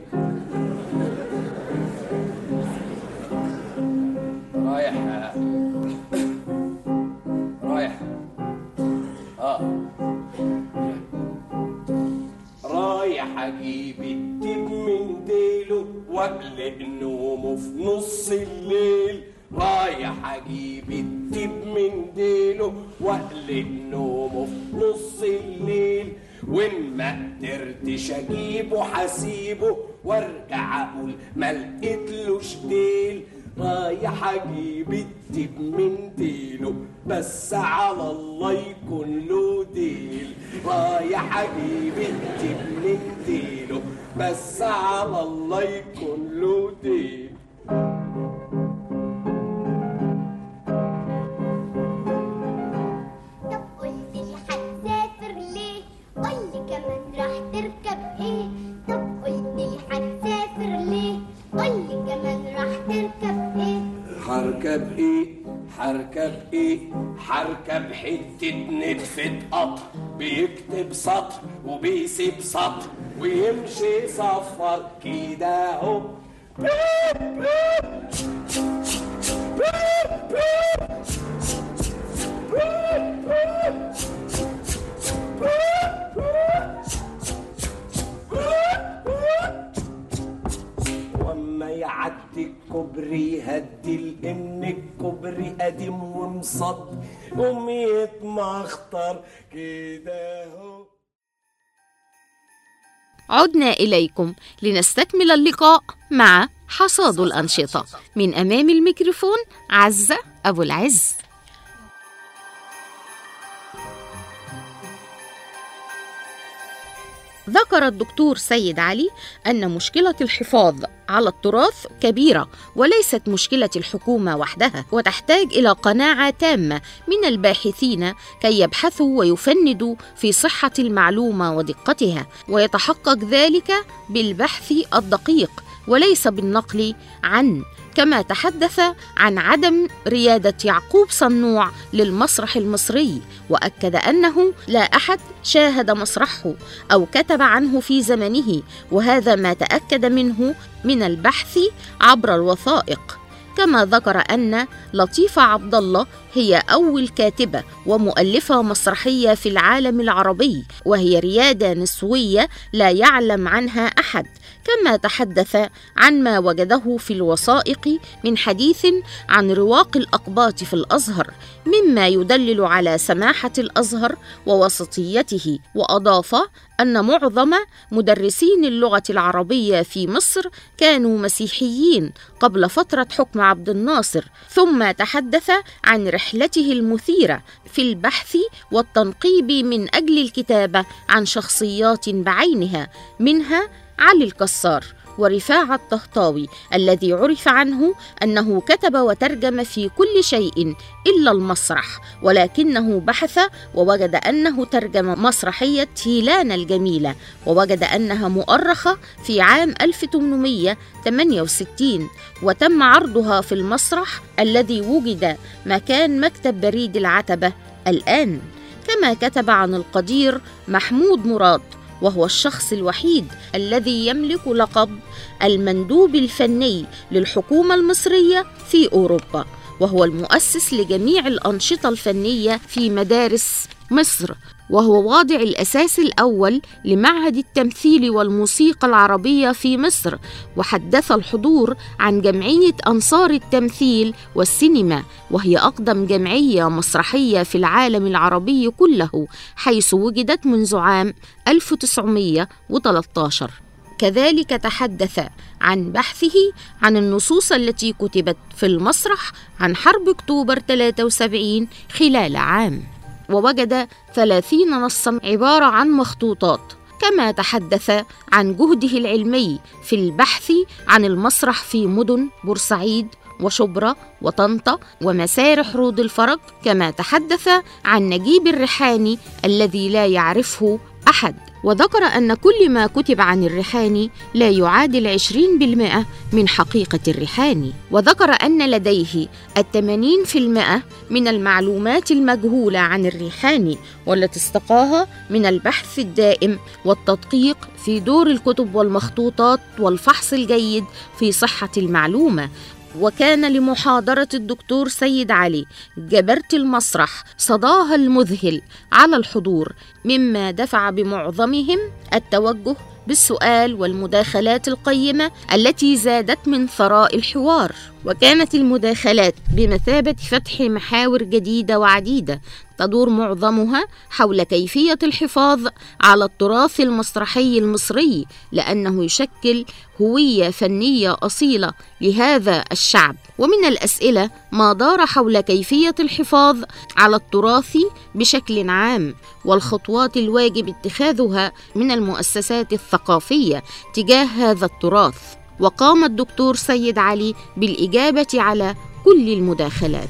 رايح اجيب الدب من ديله واقلق نومه في نص الليل. رايح اجيب الدب من ديله واقلق نومه في نص الليل. وان ما قدرتش اجيبه حسيبه وارجع اقول ما لقيتلوش ديل. رايح اجيب الدب من ديله بس على الله يكون له ديل. رايح اجيب الدب من ديله بس على الله يكون له ديل. طب قلتلي هتسافر ليه؟ قولي كمان راح تركب ايه؟ طب قلتلي هتسافر ليه؟ قولي كمان راح تركب ايه؟ هركب ايه؟ هركب حتة نتفة قطر بيكتب سطر وبيسيب سطر ويمشي صفر كده اهو. وما يعدي الكوبري هدي لان الكوبري قديم ومصد قوم يتمخطر كده اهو. عدنا إليكم لنستكمل اللقاء مع حصاد الأنشطة. من أمام الميكروفون عزة أبو العز. ذكر الدكتور سيد علي أن مشكلة الحفاظ على التراث كبيرة وليست مشكلة الحكومة وحدها، وتحتاج إلى قناعة تامة من الباحثين كي يبحثوا ويفندوا في صحة المعلومة ودقتها، ويتحقق ذلك بالبحث الدقيق وليس بالنقل عن، كما تحدث عن عدم ريادة يعقوب صنوع للمسرح المصري، وأكد أنه لا أحد شاهد مسرحه أو كتب عنه في زمنه، وهذا ما تأكد منه من البحث عبر الوثائق. كما ذكر أن لطيفة عبد الله هي أول كاتبة ومؤلفة مسرحية في العالم العربي، وهي ريادة نسوية لا يعلم عنها أحد. كما تحدث عن ما وجده في الوثائق من حديث عن رواق الأقباط في الأزهر، مما يدلل على سماحة الأزهر ووسطيته. وأضاف أن معظم مدرسين اللغة العربية في مصر كانوا مسيحيين قبل فترة حكم عبد الناصر. ثم تحدث عن رحلته المثيرة في البحث والتنقيب من أجل الكتابة عن شخصيات بعينها، منها علي الكسار، ورفاعة الطهطاوي الذي عرف عنه أنه كتب وترجم في كل شيء إلا المسرح، ولكنه بحث ووجد أنه ترجم مسرحية هيلانا الجميلة، ووجد أنها مؤرخة في عام 1868 وتم عرضها في المسرح الذي وجد مكان مكتب بريد العتبة الآن. كما كتب عن القدير محمود مراد، وهو الشخص الوحيد الذي يملك لقب المندوب الفني للحكومة المصرية في أوروبا، وهو المؤسس لجميع الأنشطة الفنية في مدارس مصر، وهو واضع الأساس الأول لمعهد التمثيل والموسيقى العربية في مصر، وحدث الحضور عن جمعية أنصار التمثيل والسينما، وهي أقدم جمعية مسرحية في العالم العربي كله، حيث وجدت منذ عام 1913. كذلك تحدث عن بحثه عن النصوص التي كتبت في المسرح عن حرب أكتوبر 73 خلال عام، ووجد 30 نصاً عبارة عن مخطوطات. كما تحدث عن جهده العلمي في البحث عن المسرح في مدن بورسعيد وشبرا وطنطا ومسارح رود الفرج. كما تحدث عن نجيب الريحاني الذي لا يعرفه أحد، وذكر أن كل ما كتب عن الريحاني لا يعادل 20% من حقيقة الريحاني، وذكر أن لديه 80% من المعلومات المجهولة عن الريحاني، والتي استقاها من البحث الدائم والتدقيق في دور الكتب والمخطوطات والفحص الجيد في صحة المعلومة. وكان لمحاضرة الدكتور سيد علي جبرت المسرح صداها المذهل على الحضور، مما دفع بمعظمهم التوجه بالسؤال والمداخلات القيمة التي زادت من ثراء الحوار. وكانت المداخلات بمثابة فتح محاور جديدة وعديدة تدور معظمها حول كيفية الحفاظ على التراث المسرحي المصري، لأنه يشكل هوية فنية أصيلة لهذا الشعب. ومن الأسئلة ما دار حول كيفية الحفاظ على التراث بشكل عام، والخطوات الواجب اتخاذها من المؤسسات الثقافية تجاه هذا التراث. وقام الدكتور سيد علي بالإجابة على كل المداخلات.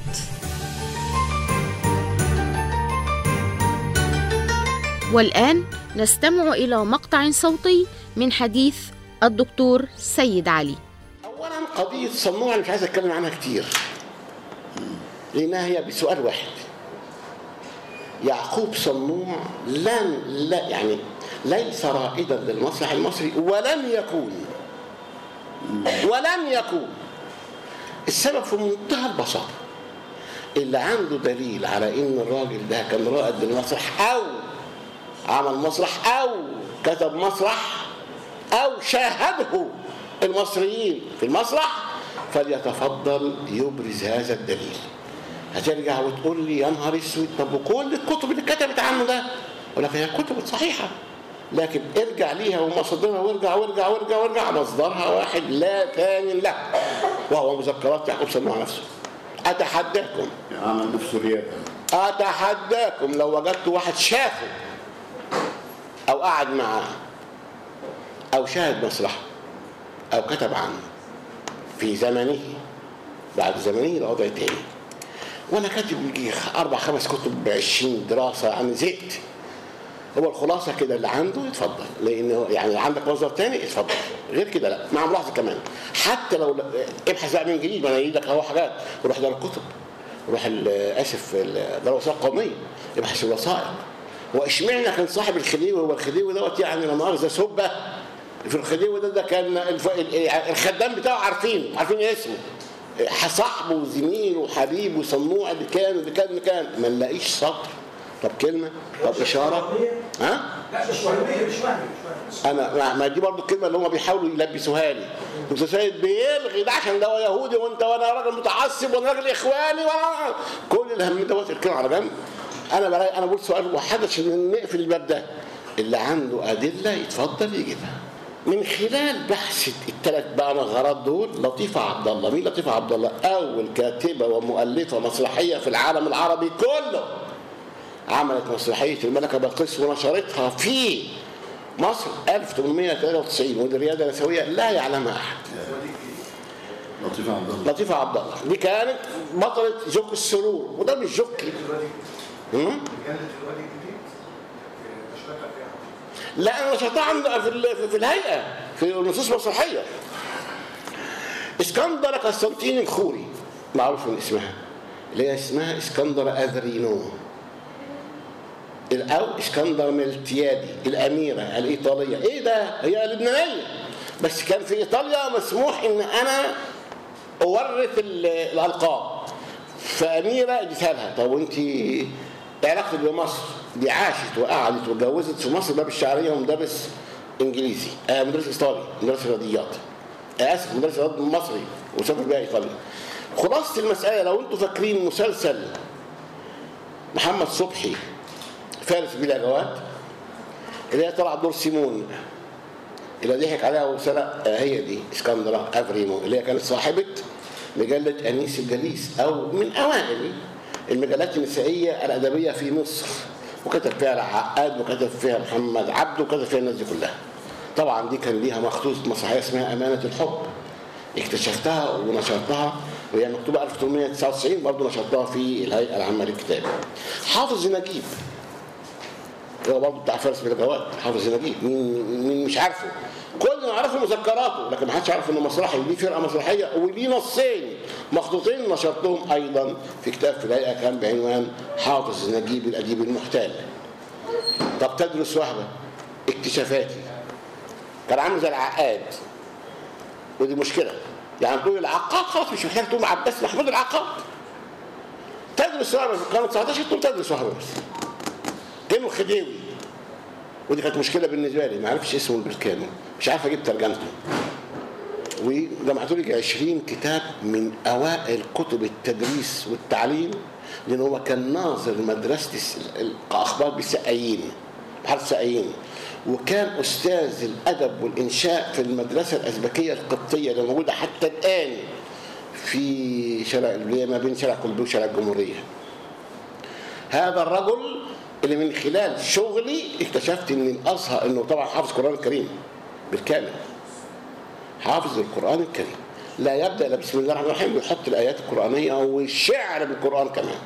والآن نستمع إلى مقطع صوتي من حديث الدكتور سيد علي. أولا قضية صنوع أنا مش عايز أتكلم عنها كتير، لأنها هي بسؤال واحد. يعقوب صنوع يعني ليس رائدا للمسرح المصري ولن يكون. السبب في منتهى البساطة، اللي عنده دليل على إن الراجل ده كان رائد للمسرح أو عمل مسرح أو كتب مسرح أو شاهده المصريين في المسرح، فليتفضل يبرز هذا الدليل. هترجع وتقول لي يا نهار اسود، طب وكل الكتب اللي كتبت عنه ده؟ أقول لك هي كتب صحيحة، لكن ارجع ليها ومصادرها وارجع مصدرها واحد لا ثاني له، وهو مذكرات يعقوب صنوع نفسه. أتحداكم عمل نفسه رياضة، أتحداكم لو وجدت واحد شافه أو قعد معاه أو شاهد مسرحه أو كتب عنه في زمنه، بعد زمنه الوضع تاني. وأنا كاتب يجي 4-5 كتب ب20 دراسة، أنا زهقت. هو الخلاصة كده اللي عنده يتفضل، لأنه يعني عندك مصدر تاني اتفضل، غير كده لا. مع ملاحظة كمان، حتى لو ابحث بقى من جديد، ما أنا أجيب لك أهو حاجات، وروح دار الكتب، وروح دار الوثائق القومية، ابحث الوثائق. واشمعنى كان صاحب الخديوي هو الخديوي دوت، يعني لا مؤاخذة سبة في الخديوي ده كان الخدام بتاعه عارفين اسمه، صاحبه وزميله وحبيبه وصنوع اللي كان ما نلاقيش سطر، طب كلمة، طب إشارة. ها؟ لا مش وهمية، مش وهمي. أنا ما دي برضه الكلمة اللي هم بيحاولوا يلبسوها لي. دكتور سيد بيلغي ده عشان ده يهودي وأنا راجل متعصب وأنا راجل إخواني كل الهم دوت اركنه على جنب. أنا بقول سؤال واحد عشان نقفل الباب ده. اللي عنده أدلة يتفضل يجيبها. من خلال بحث الثلاث بقى نغارات دول، لطيفة عبد الله. مين لطيفة عبد الله؟ أول كاتبة ومؤلفة مسرحية في العالم العربي كله. عملت مسرحية الملكة بلقيس ونشرتها في مصر 1893 ودي رياده نسويه لا يعلمها احد. لطيفه عبد الله دي كانت بطله جوك السرور، وده مش جوكي. لا انا نشرتها في الهيئه في نصوص مسرحيه. اسكندر قسطنطين الخوري معروف من اسمها، اللي هي اسمها اسكندر اذرينو او اسكندر ملتيادي الاميره الايطاليه. ايه ده؟ هي لبنانيه بس كان في ايطاليا مسموح ان انا اورث الالقاب، فاميره اديتها لها. طب وانت علاقتك بمصر؟ دي عاشت وقعدت واتجوزت في مصر باب الشعريه ومدرس انجليزي، مدرس ايطالي، مدرس رياضيات، اسف مدرس رياضيات مصري وسافر بيها ايطاليا. خلاصه المساله لو انتم فاكرين مسلسل محمد صبحي فارس بلا جواد اللي هي طلعت دور سيمون اللي ضحك عليها وسرق، هي دي اسكندرة افرينو اللي هي كانت صاحبه مجله انيس الجليس او من اوائل المجلات النسائيه الادبيه في مصر، وكتب فيها العقاد وكتب فيها محمد عبده وكتب فيها الناس دي كلها. طبعا دي كان ليها مخطوطه مسرحيه اسمها امانه الحب، اكتشفتها ونشرتها وهي مكتوبه 1899 برضه نشرتها في الهيئه العامه للكتاب. حافظ نجيب هو برضه بتاع فارس بلا جواد، حافظ نجيب مين مش عارفه؟ كلنا نعرفه مذكراته لكن ما حدش يعرف انه مسرحي وليه فرقه مسرحيه وليه نصين مخطوطين نشرتهم ايضا في كتاب في الهيئه كان بعنوان حافظ نجيب الاديب المحتال. طب تدرس وهبه اكتشافاتي كان عامل زي العقاد، ودي مشكله يعني تقول العقاد خلاص مش محتاج تقول عباس محمود العقاد. تدرس وهبه في القرن 19 تقول تدرس وهبه بس. جيم الخديوي ودي كانت مشكله بالنسبه لي، ما عرفتش اسمه بالكامل، مش عارف اجيب ترجمته، وجمعت لي 20 كتاب من اوائل كتب التدريس والتعليم، لان هو كان ناظر مدرسه الاخبار بالسقايين بحرف السقايين، وكان استاذ الادب والانشاء في المدرسه الازبكيه القبطيه اللي موجوده حتى الان في شارع اللي ما بين شارع كلبي وشارع الجمهوريه. هذا الرجل اللي من خلال شغلي اكتشفت ان الازهر انه طبعا حافظ القران الكريم بالكامل، حافظ القران الكريم لا يبدا الا بسم الله الرحمن الرحيم ويحط الايات القرانيه والشعر بالقران كمان.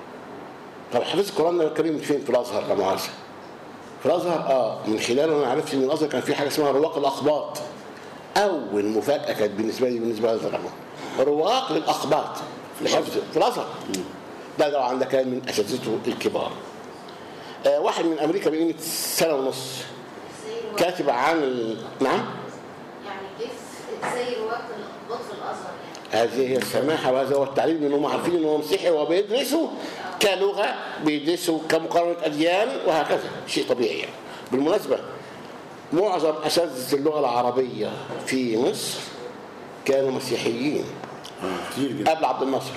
طب حافظ القران الكريم فين؟ في الازهر لا مؤاخذه. في الازهر من خلاله انا عرفت ان الازهر كان في حاجه اسمها رواق الاقباط. اول مفاجاه كانت بالنسبه لي رواق للاقباط لحفظ في الازهر. ده طبعا ده كان من اساتذته الكبار. واحد من امريكا بقيمه سنه ونص كاتب عن نعم يعني كيف ازاي رواق الاقباط في الازهر هذه هي السماحه وهذا هو التعليم، لان هم عارفين ان هو مسيحي وبيدرسوا كلغه بيدرسوا كمقارنه اديان وهكذا، شيء طبيعي يعني. بالمناسبه معظم اساتذه اللغه العربيه في مصر كانوا مسيحيين كتير جدا قبل عبد الناصر.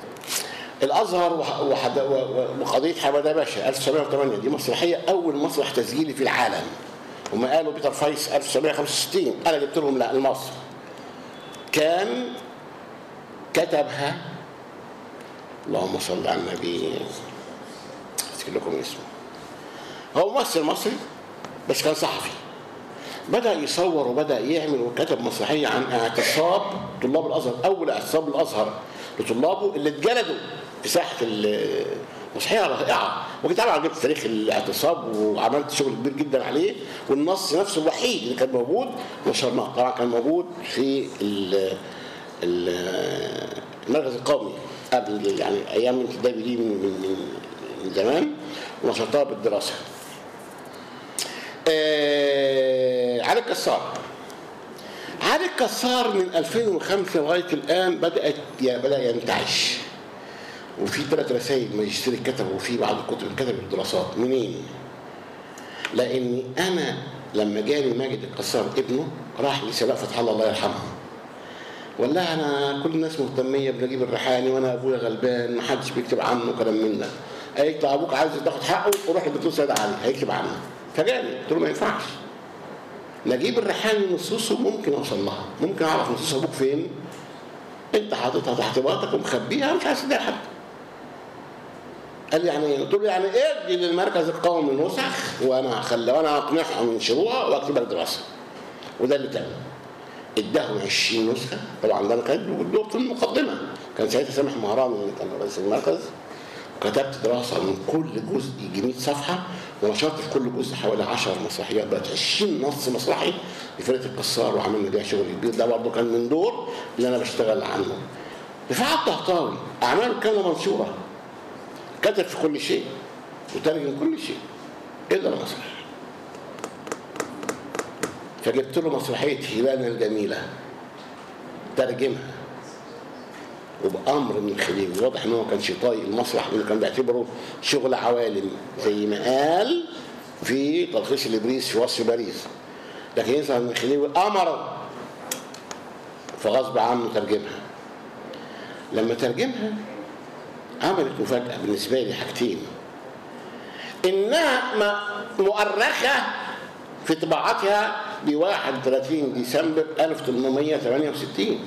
الازهر وقضيه حماده باشا 1908 دي مسرحيه اول مسرح تسجيلي في العالم، هم قالوا بيتر فايس 1965 انا جبت لهم لا المصر كان كتبها اللهم صل على النبي اذكر لكم اسمه. هو ممثل مصري بس كان صحفي، بدا يصور وبدا يعمل وكتب مسرحيه عن اعتصاب طلاب الازهر، اول اعتصاب الازهر لطلابه اللي اتجلدوا في ساحه المسرحيه رائعه. وكنت طبعا جبت تاريخ الاعتصاب وعملت شغل كبير جدا عليه، والنص نفسه الوحيد اللي كان موجود نشرناه. طبعا كان موجود في المركز القومي قبل يعني ايام الانتداب دي من زمان، ونشرتها بالدراسه. علي الكسار من 2005 لغايه الان بدا ينتعش، وفي 3 رسائل ماجستير كتبوا وفي بعض الكتب كتبت الدراسات. منين؟ لاني انا لما جاني ماجد الكسار ابنه راح لسلاء فتح الله يرحمه، والله انا كل الناس مهتميه بنجيب الريحاني وانا ابويا غلبان ما حدش بيكتب عنه كلام من ده. قالت له ابوك عايز تاخد حقه وروح للدكتور سيد علي هيكتب عنه. فجاني قلت له ما ينفعش، نجيب الريحاني نصوصه ممكن اوصل لها، ممكن اعرف نصوص ابوك فين، انت حاططها تحت باطك ومخبيها ومش عايز تديها لحد. قال لي يعني قلت له يعني ادي للمركز القومي نسخ وانا اقنعهم ينشروها واكتب لك دراسه. وده اللي تم. اداهم 20 نسخه، طبعا ده انا كاتبه في المقدمه، كان ساعتها سامح مهران اللي كان رئيس المركز. كتبت دراسه من كل جزء يجي 100 صفحه، ونشرت في كل جزء حوالي 10 مسرحيات، بقت 20 نص مسرحي لفرقه القصار، وعملنا بيها شغل كبير. ده برضه كان من دور اللي انا بشتغل عنه. رفاعة الطهطاوي اعماله كامله منشوره، كتب في كل شيء وترجم كل شيء الا المسرح. فجبت له مسرحيه هيلانا الجميله ترجمها وبامر من الخليل. واضح ان هو كان طايق المسرح، اللي كان بيعتبره شغل عوالم زي ما قال في تلخيص الابريس في وصف باريس، لكن يظهر ان الخليل امره فغصب عنه ترجمها. لما ترجمها عملت مفاجاه بالنسبه لي، حاجتين: انها مؤرخه في طباعتها ب 31 ديسمبر 1868.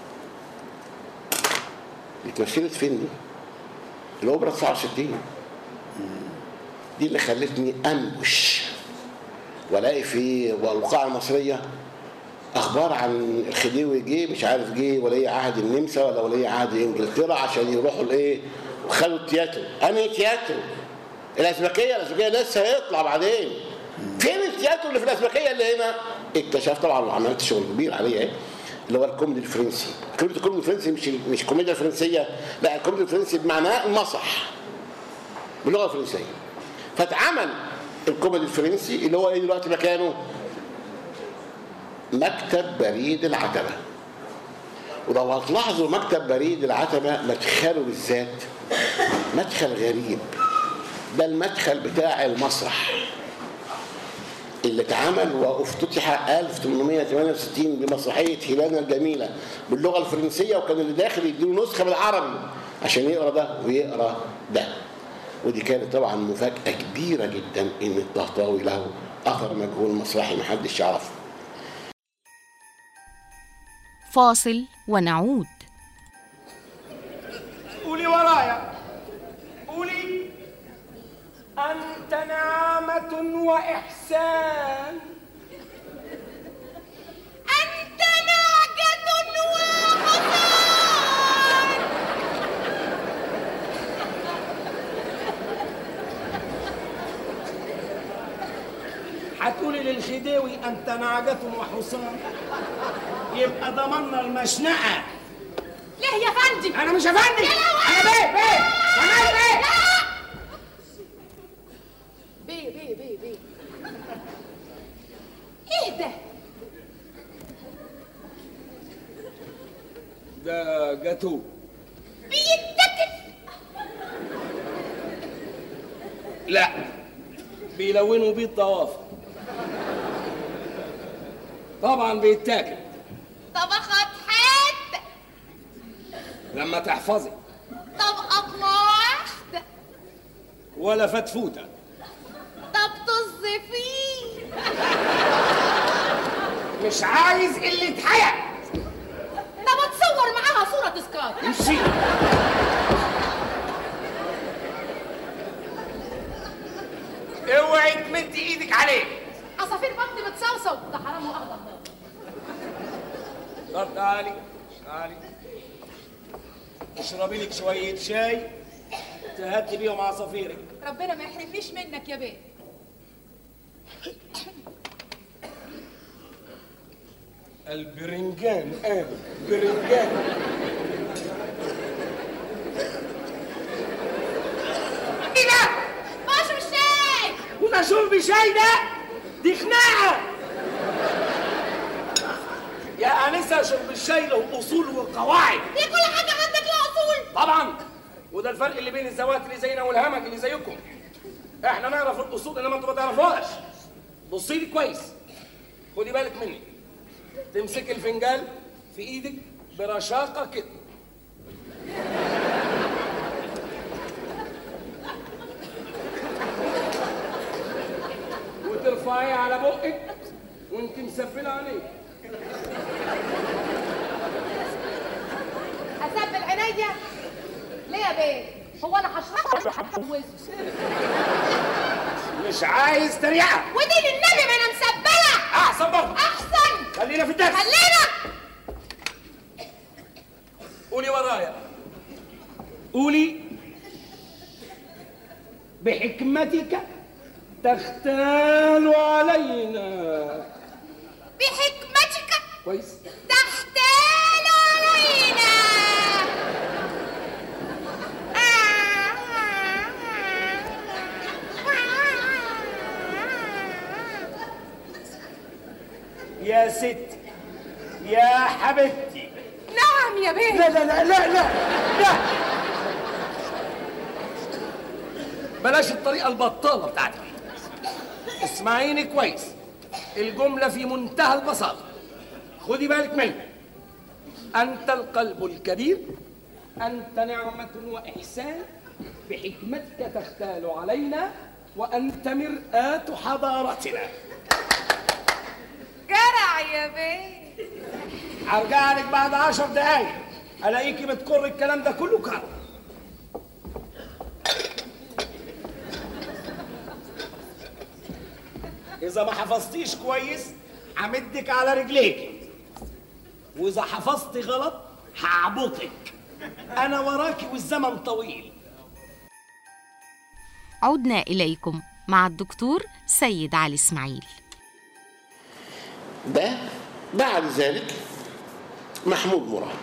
اتمثلت فين دي؟ الأوبرا 69. دي اللي خلتني أنبش ولاقي في الوقائع المصرية أخبار عن الخديوي جه مش عارف جه ولي عهد النمسا ولا ولي عهد إنجلترا عشان يروحوا الإيه؟ وخدوا التياترو. أنهي تياترو؟ الأسبكية لسه هيطلع بعدين. فين التياترو اللي في الأسبكية اللي هنا؟ اكتشفت طبعا وعملت شغل كبير عليه إيه؟ اللي هو الكوميدي الفرنسي. الكوميدي الفرنسي مش كوميديا فرنسيه، لا، الكوميدي الفرنسي بمعناه المسرح باللغه الفرنسيه. فاتعمل الكوميدي الفرنسي اللي هو ايه دلوقتي مكانه؟ مكتب بريد العتبه. ولو هتلاحظوا مكتب بريد العتبه مدخله بالذات مدخل غريب، ده المدخل بتاع المسرح اللي اتعمل وافتتح 1868 بمسرحيه هيلانا الجميله باللغه الفرنسيه، وكان اللي داخل يديله نسخه بالعربي عشان يقرا ده ويقرا ده. ودي كانت طبعا مفاجاه كبيره جدا ان الطهطاوي له اثر مجهول مسرحي محدش يعرفه. فاصل ونعود. قولي ورايا، قولي: أنت نعمة وإحسان، أنت نعجة وحصان. هتقولي للخديوي أنت نعجة وحصان، يبقى ضمننا المشنقة. ليه يا فندم؟ أنا مش يا فندم، أنا بيه أنا بيه. بيه ايه ده؟ ده جاتو بيتاكل؟ لا، بيلونوا بيه الضوافر. طبعا بيتاكل. طبخة حد لما تحفظي. طبقة واحدة ولا فتفوتة. طب طز فيه. مش عايز اللي اتحيا. طب اتصور معاها صورة تذكار. امشي. اوعي تمدي ايدك عليه. عصافير بطن بتصوصو، ده حرام واخضر. طب تعالي اشربي لك شوية شاي تهدي بيهم عصافيرك. ربنا ما يحرمنيش منك يا بيه. البرنجان برنجان. ايه ده؟ بشرب الشاي. وده شرب شاي ده؟ دي خناقة يا أنسة. شرب الشاي له أصول وقواعد. هي كل حاجة عندك لها أصول؟ طبعا، وده الفرق اللي بين الزوات اللي زينا والهمج اللي زيكم. احنا نعرف الأصول انما انتوا ما تعرفوهاش. بصي لي كويس، خدي بالك مني. تمسك الفنجان في ايدك برشاقة كده، وترفعيه على بقك وانت مسفله عليه. اسبل عينيا ليه يا بيه؟ هو انا هشرح هتجوزه؟ مش عايز تريقه. ودي للنبي ما انا مسبله. احسن برضه. احسن. خلينا في الدرس. خلينا. قولي ورايا. قولي: بحكمتك تختال علينا. بحكمتك كويس. تختال علينا. يا ستي يا حبيبتي. نعم يا بيه. لا لا لا لا لا لا، بلاش الطريقة البطالة بتاعتك. اسمعيني كويس، الجملة في منتهى البساطة، خدي بالك منها. أنت القلب الكبير، أنت نعمة وإحسان، بحكمتك تختال علينا، وأنت مرآة حضارتنا. جرع يا بيه. هرجع لك بعد 10 دقايق الاقيكي بتكر الكلام ده كله كرر. اذا ما حفظتيش كويس همدك على رجليكي، واذا حفظتي غلط هعبطك. انا وراكي والزمن طويل. عدنا إليكم مع الدكتور سيد علي إسماعيل. ده بعد ذلك محمود مراد.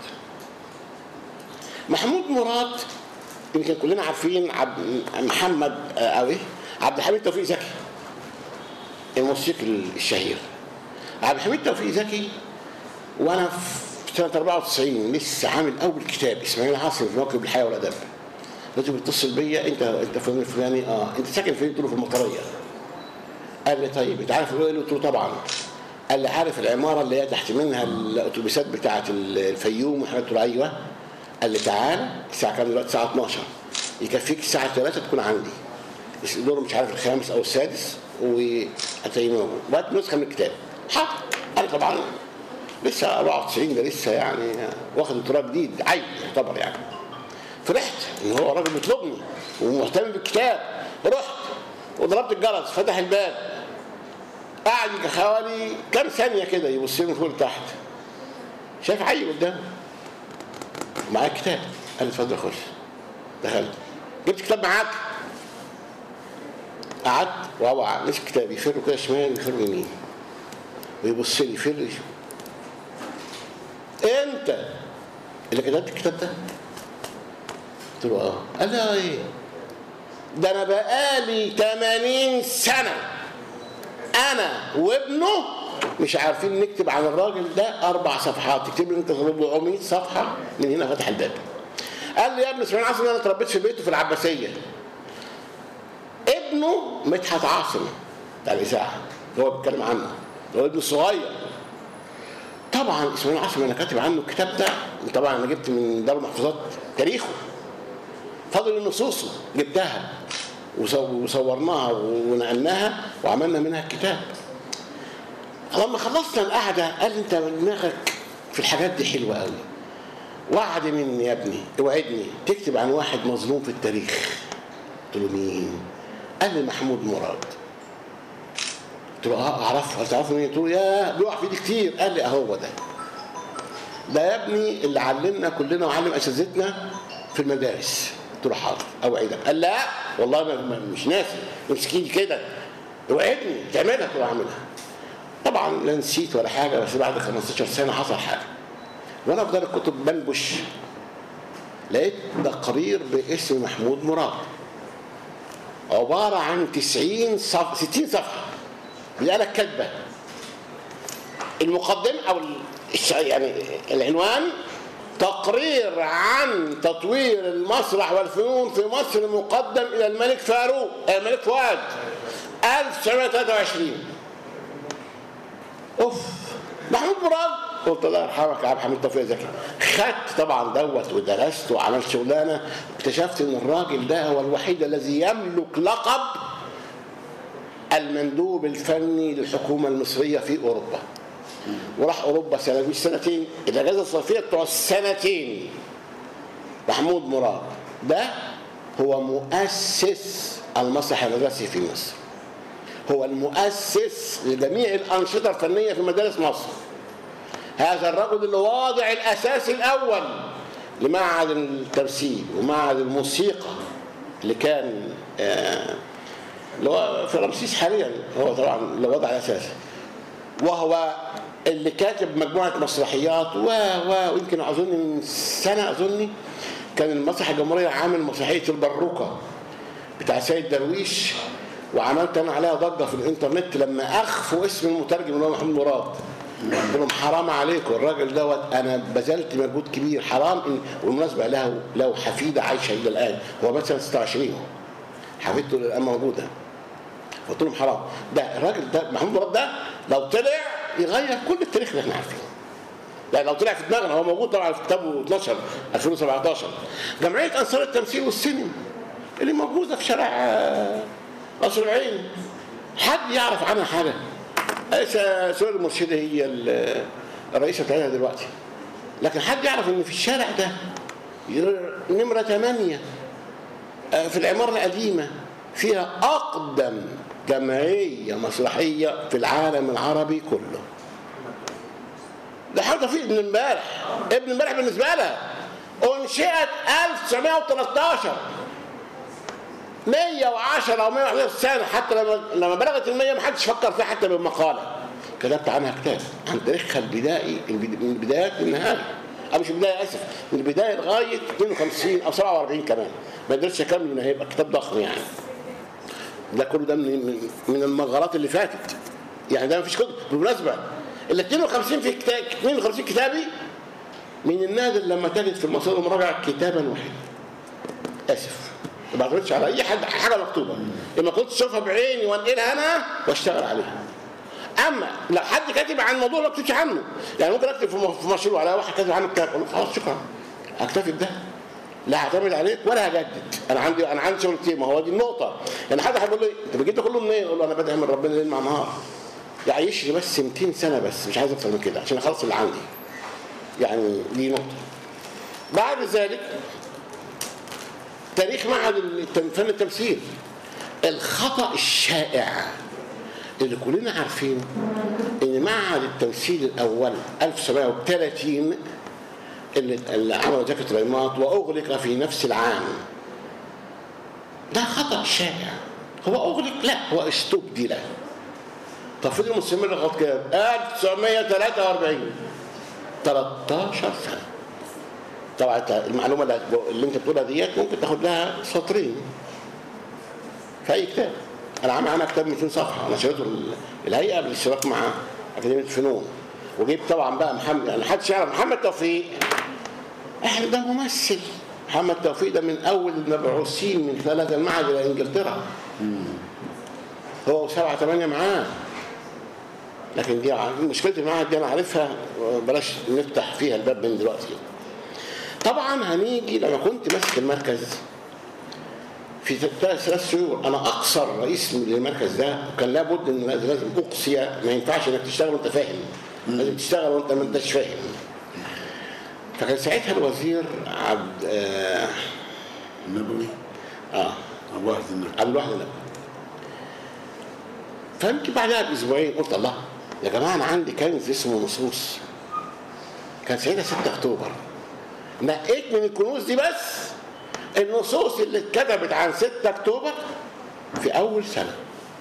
محمود مراد يمكن كلنا عارفين محمد عبد الحميد توفيق زكي الموسيقي الشهير. عبد الحميد توفيق زكي وانا في سنه 94 لسه عامل اول كتاب اسماعيل عاصم في مواكب الحياه والادب. لازم يتصل بيا: انت فلان الفلاني؟ انت ساكن فين؟ قلت له في المطريه. قال لي: طيب انت عارف الرؤيه؟ قلت له: طبعا. قال لي: عارف العماره اللي هي تحت منها الاتوبيسات بتاعه الفيوم وحاجات؟ قلت له: ايوه. قال لي: تعال الساعه كام دلوقتي؟ الساعه 12، يكفيك الساعه 3 تكون عندي. الدور مش عارف الخامس او السادس وهتلاقيه موجود. وقت نسخه من الكتاب. حاضر. انا طبعا لسه 94 ده لسه يعني واخد دكتوراه جديد عيل يعتبر يعني. فرحت ان هو راجل بيطلبني ومهتم بالكتاب. رحت وضربت الجرس، فتح الباب، قعد حوالي كام ثانيه كده يبص لي من فوق لتحت، شايف عيل قدامه معايا كتاب. قال لي: اتفضل خش. دخلت، جبت كتاب معاك. قعدت وهو مسك كتاب يفر كده شمال يفر يمين ويبص لي يفر. انت اللي كتبت الكتاب ده؟ قلت له: اه. قال لي: ايه ده؟ انا بقالي 80 سنه انا وابنه مش عارفين نكتب عن الراجل ده 4 صفحات، تكتب لي انت 400 صفحه من هنا. فتح الباب. قال لي: يا ابن اسماعيل عاصم انا اتربيت في بيته في العباسيه. ابنه مدحت عاصم بتاع الاذاعه اللي هو بيتكلم عنه، هو ابنه الصغير. طبعا اسماعيل عاصم انا كاتب عنه الكتاب ده. طبعا انا جبت من دار المحفوظات تاريخه، فضل نصوصه جبتها وصورناها ونقلناها وعملنا منها الكتاب. لما خلصنا القعده قال لي: انت دماغك في الحاجات دي حلوه قوي، وعد مني يا ابني، اوعدني تكتب عن واحد مظلوم في التاريخ. قلت له: مين؟ قال لي: محمود مراد. قلت له: اه اعرفه. قال: تعرفه مين؟ قلت له: يا بيقع في ايدي كتير. قال لي: اهو ده يا ابني اللي علمنا كلنا وعلم اساتذتنا في المدارس. قلت له: حاضر اوعدك. قال: لا والله مش ناسي، امسكيني كده اوعدني تعملها. قلت له: اعملها. طبعا لا نسيت ولا حاجه، بس بعد 15 سنه حصل حاجه وانا في دار الكتب بنبش، لقيت تقرير باسم محمود مراد عباره عن 60 صفحه اللي انا كاتبه. المقدمه او يعني العنوان: تقرير عن تطوير المسرح والفنون في مصر مقدم الى الملك فؤاد 1923. اوف، محمود مراد. قلت: الله يرحمك يا عبد الحميد توفيق زكي. خدت طبعا دوت ودرست وعملت شغلانه. اكتشفت ان الراجل ده هو الوحيد الذي يملك لقب المندوب الفني للحكومه المصريه في اوروبا. وراح اوروبا سنه مش سنتين، الاجازه الصيفيه بتوع السنتين. محمود مراد ده هو مؤسس المسرح المدرسي في مصر، هو المؤسس لجميع الأنشطة الفنية في مدارس مصر. هذا الرجل اللي واضع الأساس الأول لمعهد التمثيل ومعهد الموسيقى اللي كان اللي هو في رمسيس حاليا، هو طبعا اللي وضع الأساس، وهو اللي كاتب مجموعة مسرحيات ويمكن أظن من سنة أظني كان المسرح الجمهورية عامل مسرحية البروكة بتاع سيد درويش، وعملت أنا عليها ضجة في الإنترنت لما أخفوا اسم المترجم اللي هو محمد مراد. قلت لهم حرام عليكم، الراجل دوت أنا بذلت مجهود كبير، حرام. وبالمناسبة له حفيدة عايشة إلى الآن، هو مثلا 26 حفيدته الآن موجودة. قلت لهم حرام، ده الراجل ده محمد مراد ده لو طلع يغير كل التاريخ اللي احنا عارفينه. يعني لو طلع في دماغنا، هو موجود طبعا في كتابه 12 2017 جمعية أنصار التمثيل والسينما اللي موجودة في شارع قصر العين. حد يعرف عنها حاجة؟ سوري المرشدة هي الرئيسة بتاعتها دلوقتي، لكن حد يعرف ان في الشارع ده نمرة 8 في العمارة القديمة فيها أقدم جمعية مسرحية في العالم العربي كله؟ ده حاجة فيه ابن امبارح بالنسبة لها انشئت 1913، 110 أو 111 سنة، حتى لما بلغت ال100 محدش فكر فيها حتى بالمقالة. كتبت عنها كتاب عن تاريخها البدائي من البدايات للنهاية، أو مش البداية آسف، من البداية لغاية 52 أو 47 كمان، ما قدرتش أكمل، هيبقى كتاب ضخم يعني. ده كله ده من المغارات اللي فاتت يعني، ده مفيش كتب. بالمناسبة ال 52 في كتاب 52 كتابي من النادر لما تجد في المصادر المراجعة كتابا واحدا. آسف، ما بعتمدش على أي حاجة مكتوبة، إما كنت أشوفها بعيني وأنقلها أنا وأشتغل عليها. أما لو حد كاتب عن موضوع ما أكتبش عنه، يعني ممكن أكتب في مشروع على واحد كاتب عنه كتاب، أقول له خلاص شكرا أكتفي بده، لا هعتمد عليك ولا هجدد. أنا عندي شغل كتير، ما هو دي النقطة. يعني حد هيقول لي أنت بتجيب ده كله منين؟ أقول له أنا بدعي من ربنا ليل مع نهار، يعيش لي بس 200 سنة بس، مش عايز أكتر من كده عشان أخلص اللي عندي. يعني دي نقطة. بعد ذلك تاريخ معهد فن التمثيل، الخطأ الشائع اللي كلنا عارفينه ان معهد التمثيل الاول 1930 اللي عملوا جاكيت ريمات واغلق في نفس العام، ده خطأ شائع. هو اغلق؟ لا، هو استبدل. طب فضل مستمر لغايه كام؟ 1943، 13 سنه. طبعا المعلومه اللي انت بتقولها ديت ممكن تاخد لها سطرين في اي كتاب. انا عامل عنها كتاب 200 صفحه، انا شريته الهيئه بالاشتراك مع اكاديميه الفنون، وجيب طبعا بقى محمد، يعني محدش يعرف محمد توفيق، احنا ده ممثل. محمد توفيق ده من اول المبعوثين من خلال هذا المعهد الى انجلترا، هو 7 8 معاه. لكن دي مشكله المعهد دي انا عارفها، بلاش نفتح فيها الباب من دلوقتي. طبعا هنيجي لما كنت ماسك المركز في 3 شهور، انا اقصر رئيس للمركز ده، وكان لابد ان لازم اقصي، ما ينفعش انك تشتغل وانت فاهم، لازم تشتغل وانت ما انتش فاهم. فكان ساعتها الوزير عبد النبوي، عبد الواحد النبوي. فيمكن بعدها باسبوعين قلت الله يا جماعه، انا عندي كنز اسمه نصوص. كان ساعتها 6 اكتوبر، نقيت من الكنوز دي بس النصوص اللي اتكتبت عن 6 اكتوبر في اول سنه،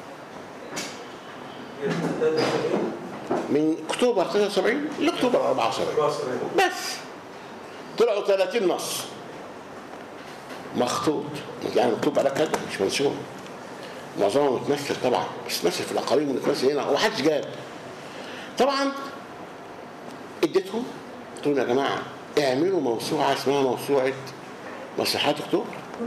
من اكتوبر 73 لاكتوبر 74 بس طلعوا 30 نص مخطوط، يعني مكتوب على كده مش منشور، معظمهم متمثل طبعا، بس متمثل في الاقاليم ومتمثل هنا ومحدش جاب. طبعا اديتهم قلت لهم يا جماعه اعملوا موسوعه اسمها موسوعه مسرحيات اكتوبر.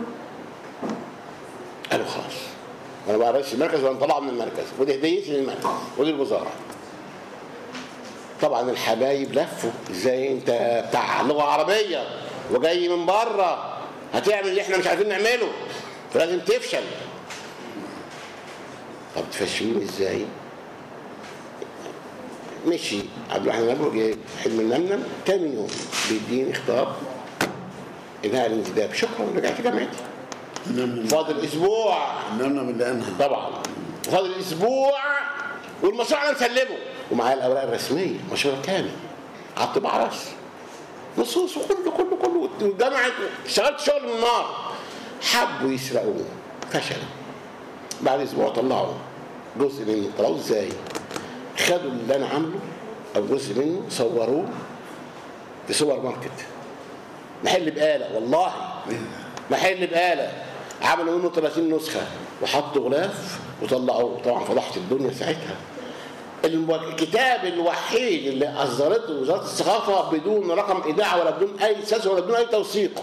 قالوا خلاص، وانا بقى رئيس المركز وانا طلع من المركز، ودي هديتي للمركز ودي الوزاره. طبعا الحبايب لفوا، ازاي انت بتاع لغه عربيه وجاي من بره هتعمل اللي احنا مش عارفين نعمله، فلازم تفشل. طب تفشلوني ازاي؟ مشي عبد الواحد النبوي جاي حلم النمنم، تاني يوم بيديني خطاب انهاء الانتداب، شكرا رجعت جامعتي. فاضل اسبوع نمنا من لانها طبعا، فاضل اسبوع والمشروع انا مسلمه ومعايا الاوراق الرسميه، مشروع كامل على الطباعه بس، نصوص وكله كله كله، والجامعه اشتغلت شغل من النار. حبوا يسرقوه، فشلوا. بعد اسبوع طلعوا جزء منه. طلعوه ازاي؟ خدوا اللي انا عامله او جزء منه، صوروه في سوبر ماركت، محل بقاله، والله محل بقاله، عملوا منه 30 نسخه وحطوا غلاف وطلعوه. طبعا فضحت الدنيا ساعتها. الكتاب الوحيد اللي اصدرته وزاره الثقافه بدون رقم ايداع ولا بدون اي اساس ولا بدون اي توثيق،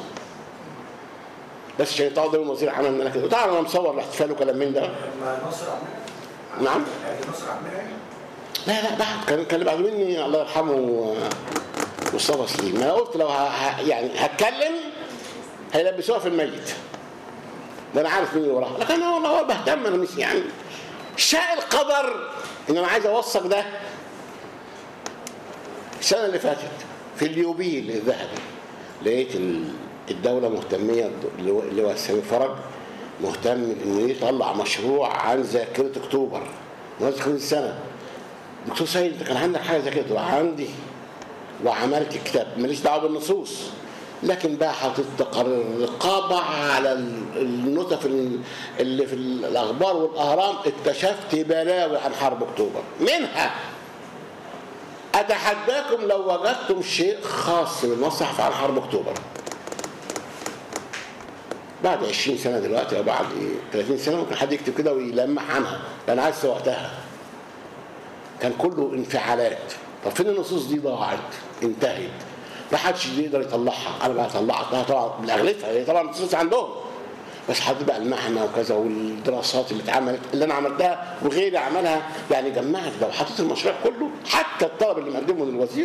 بس عشان يطلعوا ده الوزير عمل لنا كده. وطبعا انا مصور الاحتفال وكلام من ده. نصر عمنا. نعم؟ نصر عمنا. لا بعد كان اللي بعد مني الله يرحمه مصطفى سليم. انا قلت لو يعني هتكلم هيلبسوها في الميت، ده انا عارف مين اللي وراها، لكن انا والله بهتم. انا مش يعني شاء القدر ان انا عايز اوثق ده. السنه اللي فاتت في اليوبيل الذهبي لقيت الدوله مهتميه، اللي هو سامي فرج مهتم انه يطلع مشروع عن ذاكره اكتوبر مناسبه 50 سنه. دكتور سيد انت كان عندك حاجه زي كده؟ عندي، وعملت كتاب ماليش دعوه بالنصوص، لكن بقى حطيت تقارير رقابه على النطف اللي في الاخبار والاهرام. اكتشفت بلاوي عن حرب اكتوبر، منها اتحداكم لو وجدتم شيء خاص بالمصحف عن حرب اكتوبر بعد 20 سنه دلوقتي او بعد 30 سنه ممكن حد يكتب كده ويلمح عنها، لان عايز وقتها كان كله انفعالات. طب فين النصوص دي؟ ضاعت، انتهت، ما حدش يقدر يطلعها. انا بقى طلعتها طبعا بالاغلفها، هي طبعا النصوص عندهم، بس حد بقى المعنى وكذا، والدراسات اللي اتعملت اللي انا عملتها وغيري عملها، يعني جمعت. لو حطيت المشروع كله حتى الطلب اللي مقدمه للوزير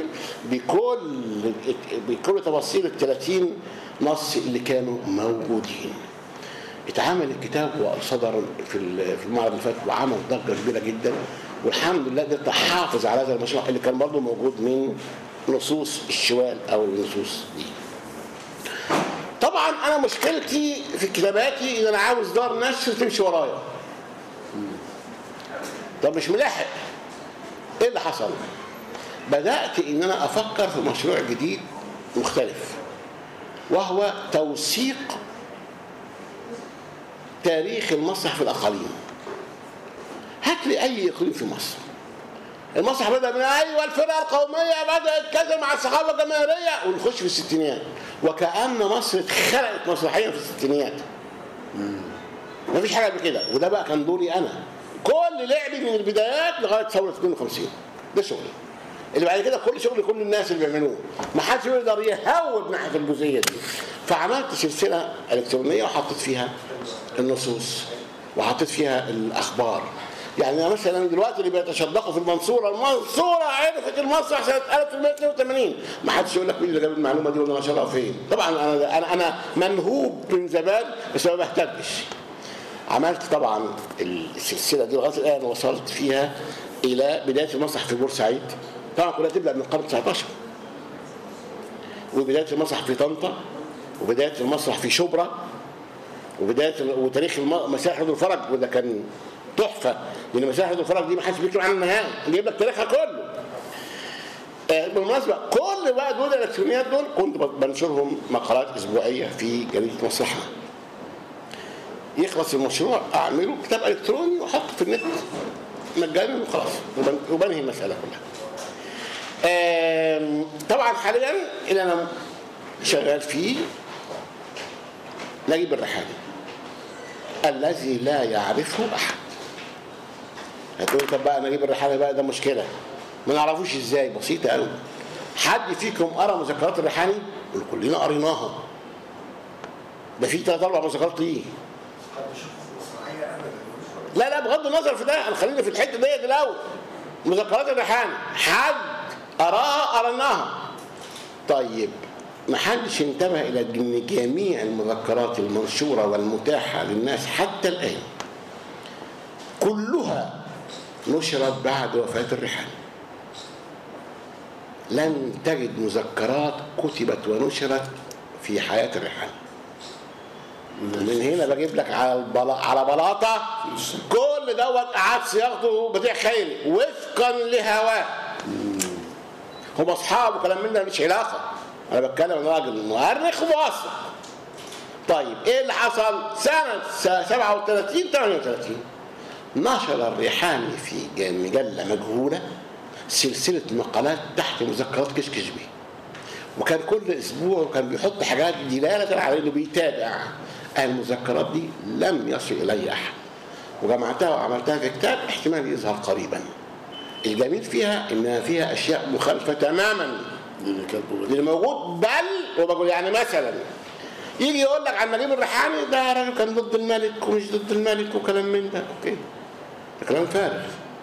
بكل تفاصيل ال 30 نص اللي كانوا موجودين. اتعمل الكتاب وصدر في المعرض اللي فات وعمل ضجه كبيره جدا، والحمد لله قدرت احافظ على هذا المشروع اللي كان برضه موجود من نصوص الشوال او النصوص دي. طبعا انا مشكلتي في كتاباتي ان انا عاوز دار نشر تمشي ورايا. طب مش ملاحق. ايه اللي حصل؟ بدات ان انا افكر في مشروع جديد مختلف، وهو توثيق تاريخ المسرح في الاقاليم. هات لي اي اقليم في مصر المسرح بدا من ايوه الفرقه القوميه بدات كذا مع الثقافه الجماهيريه، ونخش في الستينيات وكأن مصر اتخلقت مسرحيا في الستينيات. مفيش حاجه قبل كده، وده بقى كان دوري انا. كل لعبي من البدايات لغايه ثوره 52 ده شغلي. اللي بعد كده كل شغل كل الناس اللي بيعملوه، ما حدش يقدر يهوب ناحيه الجزئيه دي. فعملت سلسله الكترونيه وحطيت فيها النصوص وحطيت فيها الاخبار. يعني مثلا دلوقتي اللي بيتشدقوا في المنصوره عرفت المسرح سنه 1882، ما حدش يقول لك مين اللي جاب المعلومه دي ولا نشرها فين. طبعا انا منهوب من زمان بس ما بهتدش. عملت طبعا السلسله دي لغايه الان، وصلت فيها الى بدايه المسرح في بورسعيد. طبعا كلها تبدا من القرن 19، وبدايه المسرح في طنطا، وبدايه المسرح في شبرا، وتاريخ مسارح رضا الفرج، وده كان تحفه، لان مسارح رضا الفرج دي ما حدش بيكتب عنها نهائي، بيجيب لك تاريخها كله. بالمناسبه كل بقى دول الالكترونيات دول كنت بنشرهم مقالات اسبوعيه في جريده مسرحنا. يخلص المشروع اعمله كتاب الكتروني واحطه في النت مجانا وخلاص، وبنهي المساله كلها. طبعا حاليا اللي انا شغال فيه نجيب الريحاني الذي لا يعرفه احد. هتقول طب بقى نجيب الريحاني بقى ده مشكله، ما نعرفوش ازاي؟ بسيطه قوي. حد فيكم قرا مذكرات الريحاني؟ كلنا قريناها. ده في 3 4 مذكرات ليه. لا بغض النظر في ده، خلينا في الحته ديت الاول. مذكرات الريحاني حد قراها؟ قريناها. طيب ما حدش انتبه الى ان جميع المذكرات المنشوره والمتاحه للناس حتى الان كلها نشرت بعد وفاه الريحاني. لن تجد مذكرات كتبت ونشرت في حياه الريحاني. من هنا بجيب لك على بلاطه كل دوت قعد صياغته بديع خيري وفقا لهواه. هم اصحابه كلام من ده مش علاقه، انا بتكلم عن راجل مؤرخ ومؤثر. طيب ايه اللي حصل؟ سنه 37 38 نشر الريحاني في مجله مجهوله سلسله مقالات تحت مذكرات كشكش بيه، وكان كل اسبوع وكان بيحط حاجات دلاله على انه بيتابع. المذكرات دي لم يصل الي احد، وجمعتها وعملتها في كتاب احتمال يظهر قريبا. الجميل فيها انها فيها اشياء مخالفه تماما للي موجود، بل وبقول يعني مثلا يجي يقول لك عن نجيب الريحاني ده راجل كان ضد الملك ومش ضد الملك وكلام من ده. اوكي، ده كلام فارغ.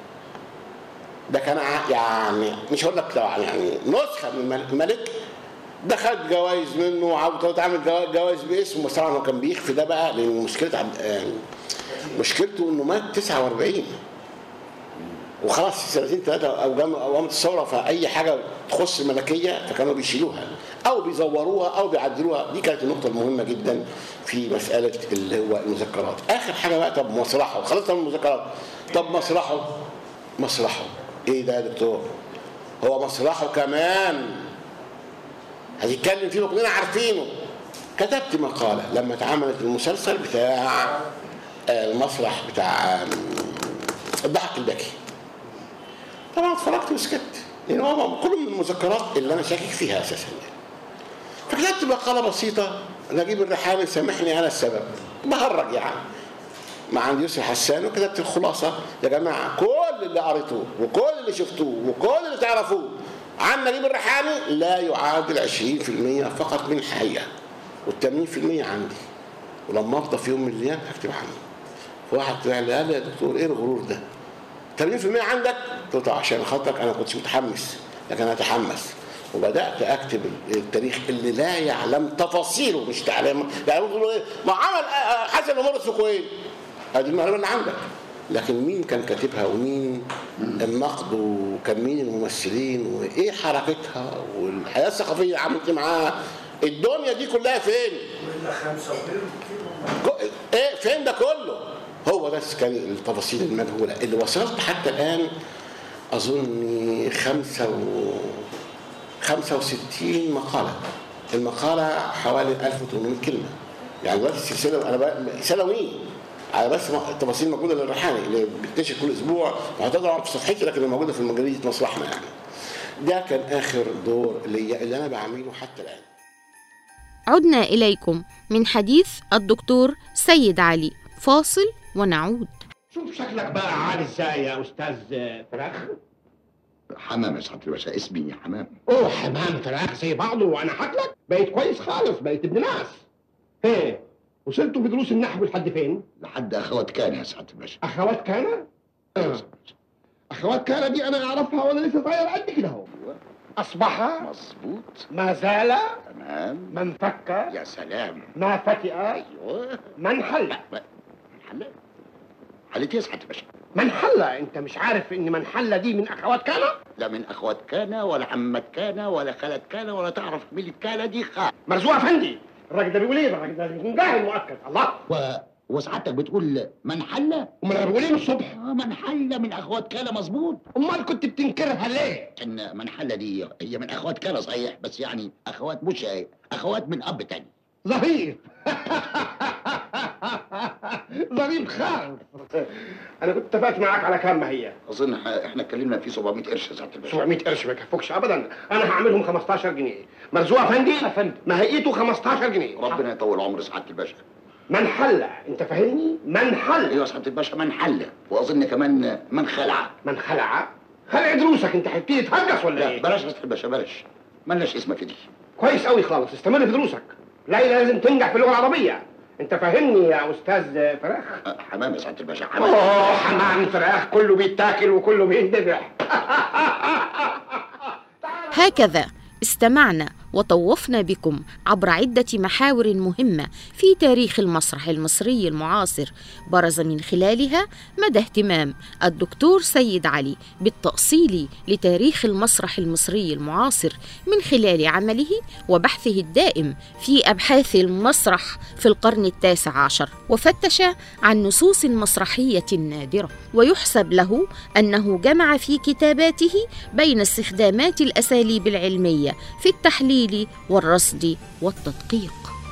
ده كان يعني مش هقول لك يعني نسخه من الملك، ده خد جوائز منه وعاوز تعمل جوائز باسمه، بس طبعا هو كان بيخفي ده بقى لان مشكلته انه مات 49 وخلاص سنتين ثلاثه او قامت الثوره، فاي حاجه تخص الملكيه فكانوا بيشيلوها او بيزوروها او بيعدلوها. دي كانت النقطه المهمه جدا في مساله اللي هو المذكرات. اخر حاجه بقى، طب مسرحه، خلصنا من المذكرات، طب مسرحه ايه ده يا دكتور؟ هو مسرحه كمان هنتكلم فيه وكلنا عارفينه. كتبت مقاله لما اتعملت المسلسل بتاع المسرح بتاع الضحك البكي، طبعا اتفرجت وسكت لان هو كله من المذكرات اللي انا شاكك فيها اساسا. فكتبت مقاله بسيطه، نجيب الريحاني سامحني انا السبب، بهرج يعني مع عند يوسف حسان، وكتبت الخلاصه يا جماعه كل اللي قريتوه وكل اللي شفتوه وكل اللي تعرفوه عن نجيب الريحاني لا يعادل 20% فقط من الحقيقه، وال80% عندي، ولما افضى في يوم من الايام هكتب عنه. فواحد طلع لي قال لي يا دكتور ايه الغرور ده؟ 80% عندك؟ قلت له عشان خاطرك انا ما كنتش متحمس، لكن انا اتحمس وبدات اكتب التاريخ اللي لا يعلم تفاصيله، مش تعلم يعني بيقولوا ايه ما عمل حسن ومرس وكوين، هذه المعلومه اللي عندك، لكن مين كان كاتبها ومين النقد وكان مين الممثلين وايه حركتها والحياه الثقافيه اللي عملت معاها، الدنيا دي كلها فين؟ ايه فين ده كله؟ هو بس كان التفاصيل المجهوله اللي وصلت حتى الان اظن 65 مقاله. المقاله حوالي 1800 كلمه، يعني دلوقتي السلسله انا سنويه على بس التفاصيل الموجوده للريحاني اللي بتنشر كل اسبوع وهتطلع في صفحتي، لكن الموجوده في مجله مصلحنا يعني. ده كان اخر دور اللي انا بعمله حتى الان. عدنا إليكم من حديث الدكتور سيد علي، فاصل ونعود. شوف شكلك بقى عالي ازاي يا استاذ فراخ. حمام يا سعاده الباشا، اسمي حمام. اوه حمام فراخ زي بعضه، وانا حكلك بقيت كويس خالص، بقيت ابن ناس. ايه وصلتوا في دروس النحو لحد فين؟ لحد اخوات كان يا سعاده الباشا. اخوات كان؟ اخوات كان دي انا اعرفها وانا لسه صغير قد كده اهو. اصبح مظبوط. ما زال تمام. من فك يا سلام. ما فتئ. ايوه. من حل. من حل؟ حلت يا سعاده الباشا. من حل، انت مش عارف ان من حل دي من اخوات كان؟ لا من اخوات كان ولا عمت كان ولا خالة كان ولا تعرف مين كان دي مرزوق افندي، الراجل ده بيقول ايه؟ الراجل ده بيكون جاهل مؤكد. الله. وسعادتك بتقول من حل؟ امال انا بقول ايه الصبح؟ من حل من اخوات كان مظبوط. امال كنت بتنكرها ليه؟ ان من حل دي هي من اخوات كان صحيح، بس يعني اخوات مش اخوات من اب تاني. ظريف. ظريف خالص. انا كنت اتفقت معاك على كام؟ ما هي اظن احنا اتكلمنا في 700 قرش يا سعاده الباشا. 700 قرش ما يكفوكش ابدا، انا هعملهم 15 جنيه. مرزوق افندي ما هيئته 15 جنيه. ربنا يطول عمر سعاده الباشا. من حل، انت فاهمني؟ من حل. ايوه يا سعاده الباشا من حل، واظن كمان من خلع. من خلع؟ خلع دروسك، انت هتبتدي تهجس ولا ايه؟ بلاش يا سعاده الباشا بلاش، مالناش اسم في دي. كويس قوي خالص، استمر في دروسك. لازم تنجح في اللغه العربيه. انت فاهمني يا استاذ فراخ؟ حمام يا سعاده الباشا حمام. حمام فراخ كله بيتاكل وكله بيندبح. هكذا استمعنا وطوفنا بكم عبر عدة محاور مهمة في تاريخ المسرح المصري المعاصر، برز من خلالها مدى اهتمام الدكتور سيد علي بالتأصيل لتاريخ المسرح المصري المعاصر من خلال عمله وبحثه الدائم في أبحاث المسرح في القرن ال19، وفتش عن نصوص مسرحية نادرة. ويحسب له أنه جمع في كتاباته بين استخدامات الأساليب العلمية في التحليل والرصد والتدقيق.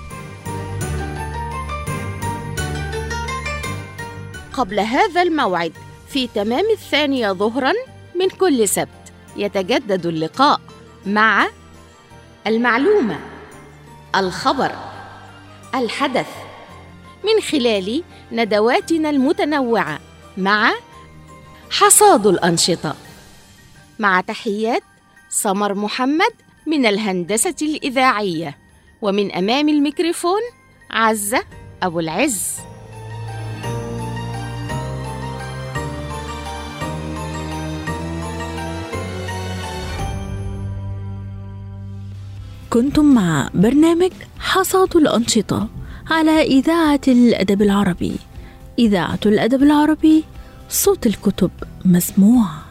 قبل هذا الموعد في تمام 2 ظهرا من كل سبت يتجدد اللقاء مع المعلومة، الخبر، الحدث، من خلال ندواتنا المتنوعة مع حصاد الأنشطة. مع تحيات سمر محمد من الهندسة الإذاعية، ومن أمام الميكروفون عزة أبو العز. كنتم مع برنامج حصاد الأنشطة على إذاعة الأدب العربي. إذاعة الأدب العربي، صوت الكتب مسموع.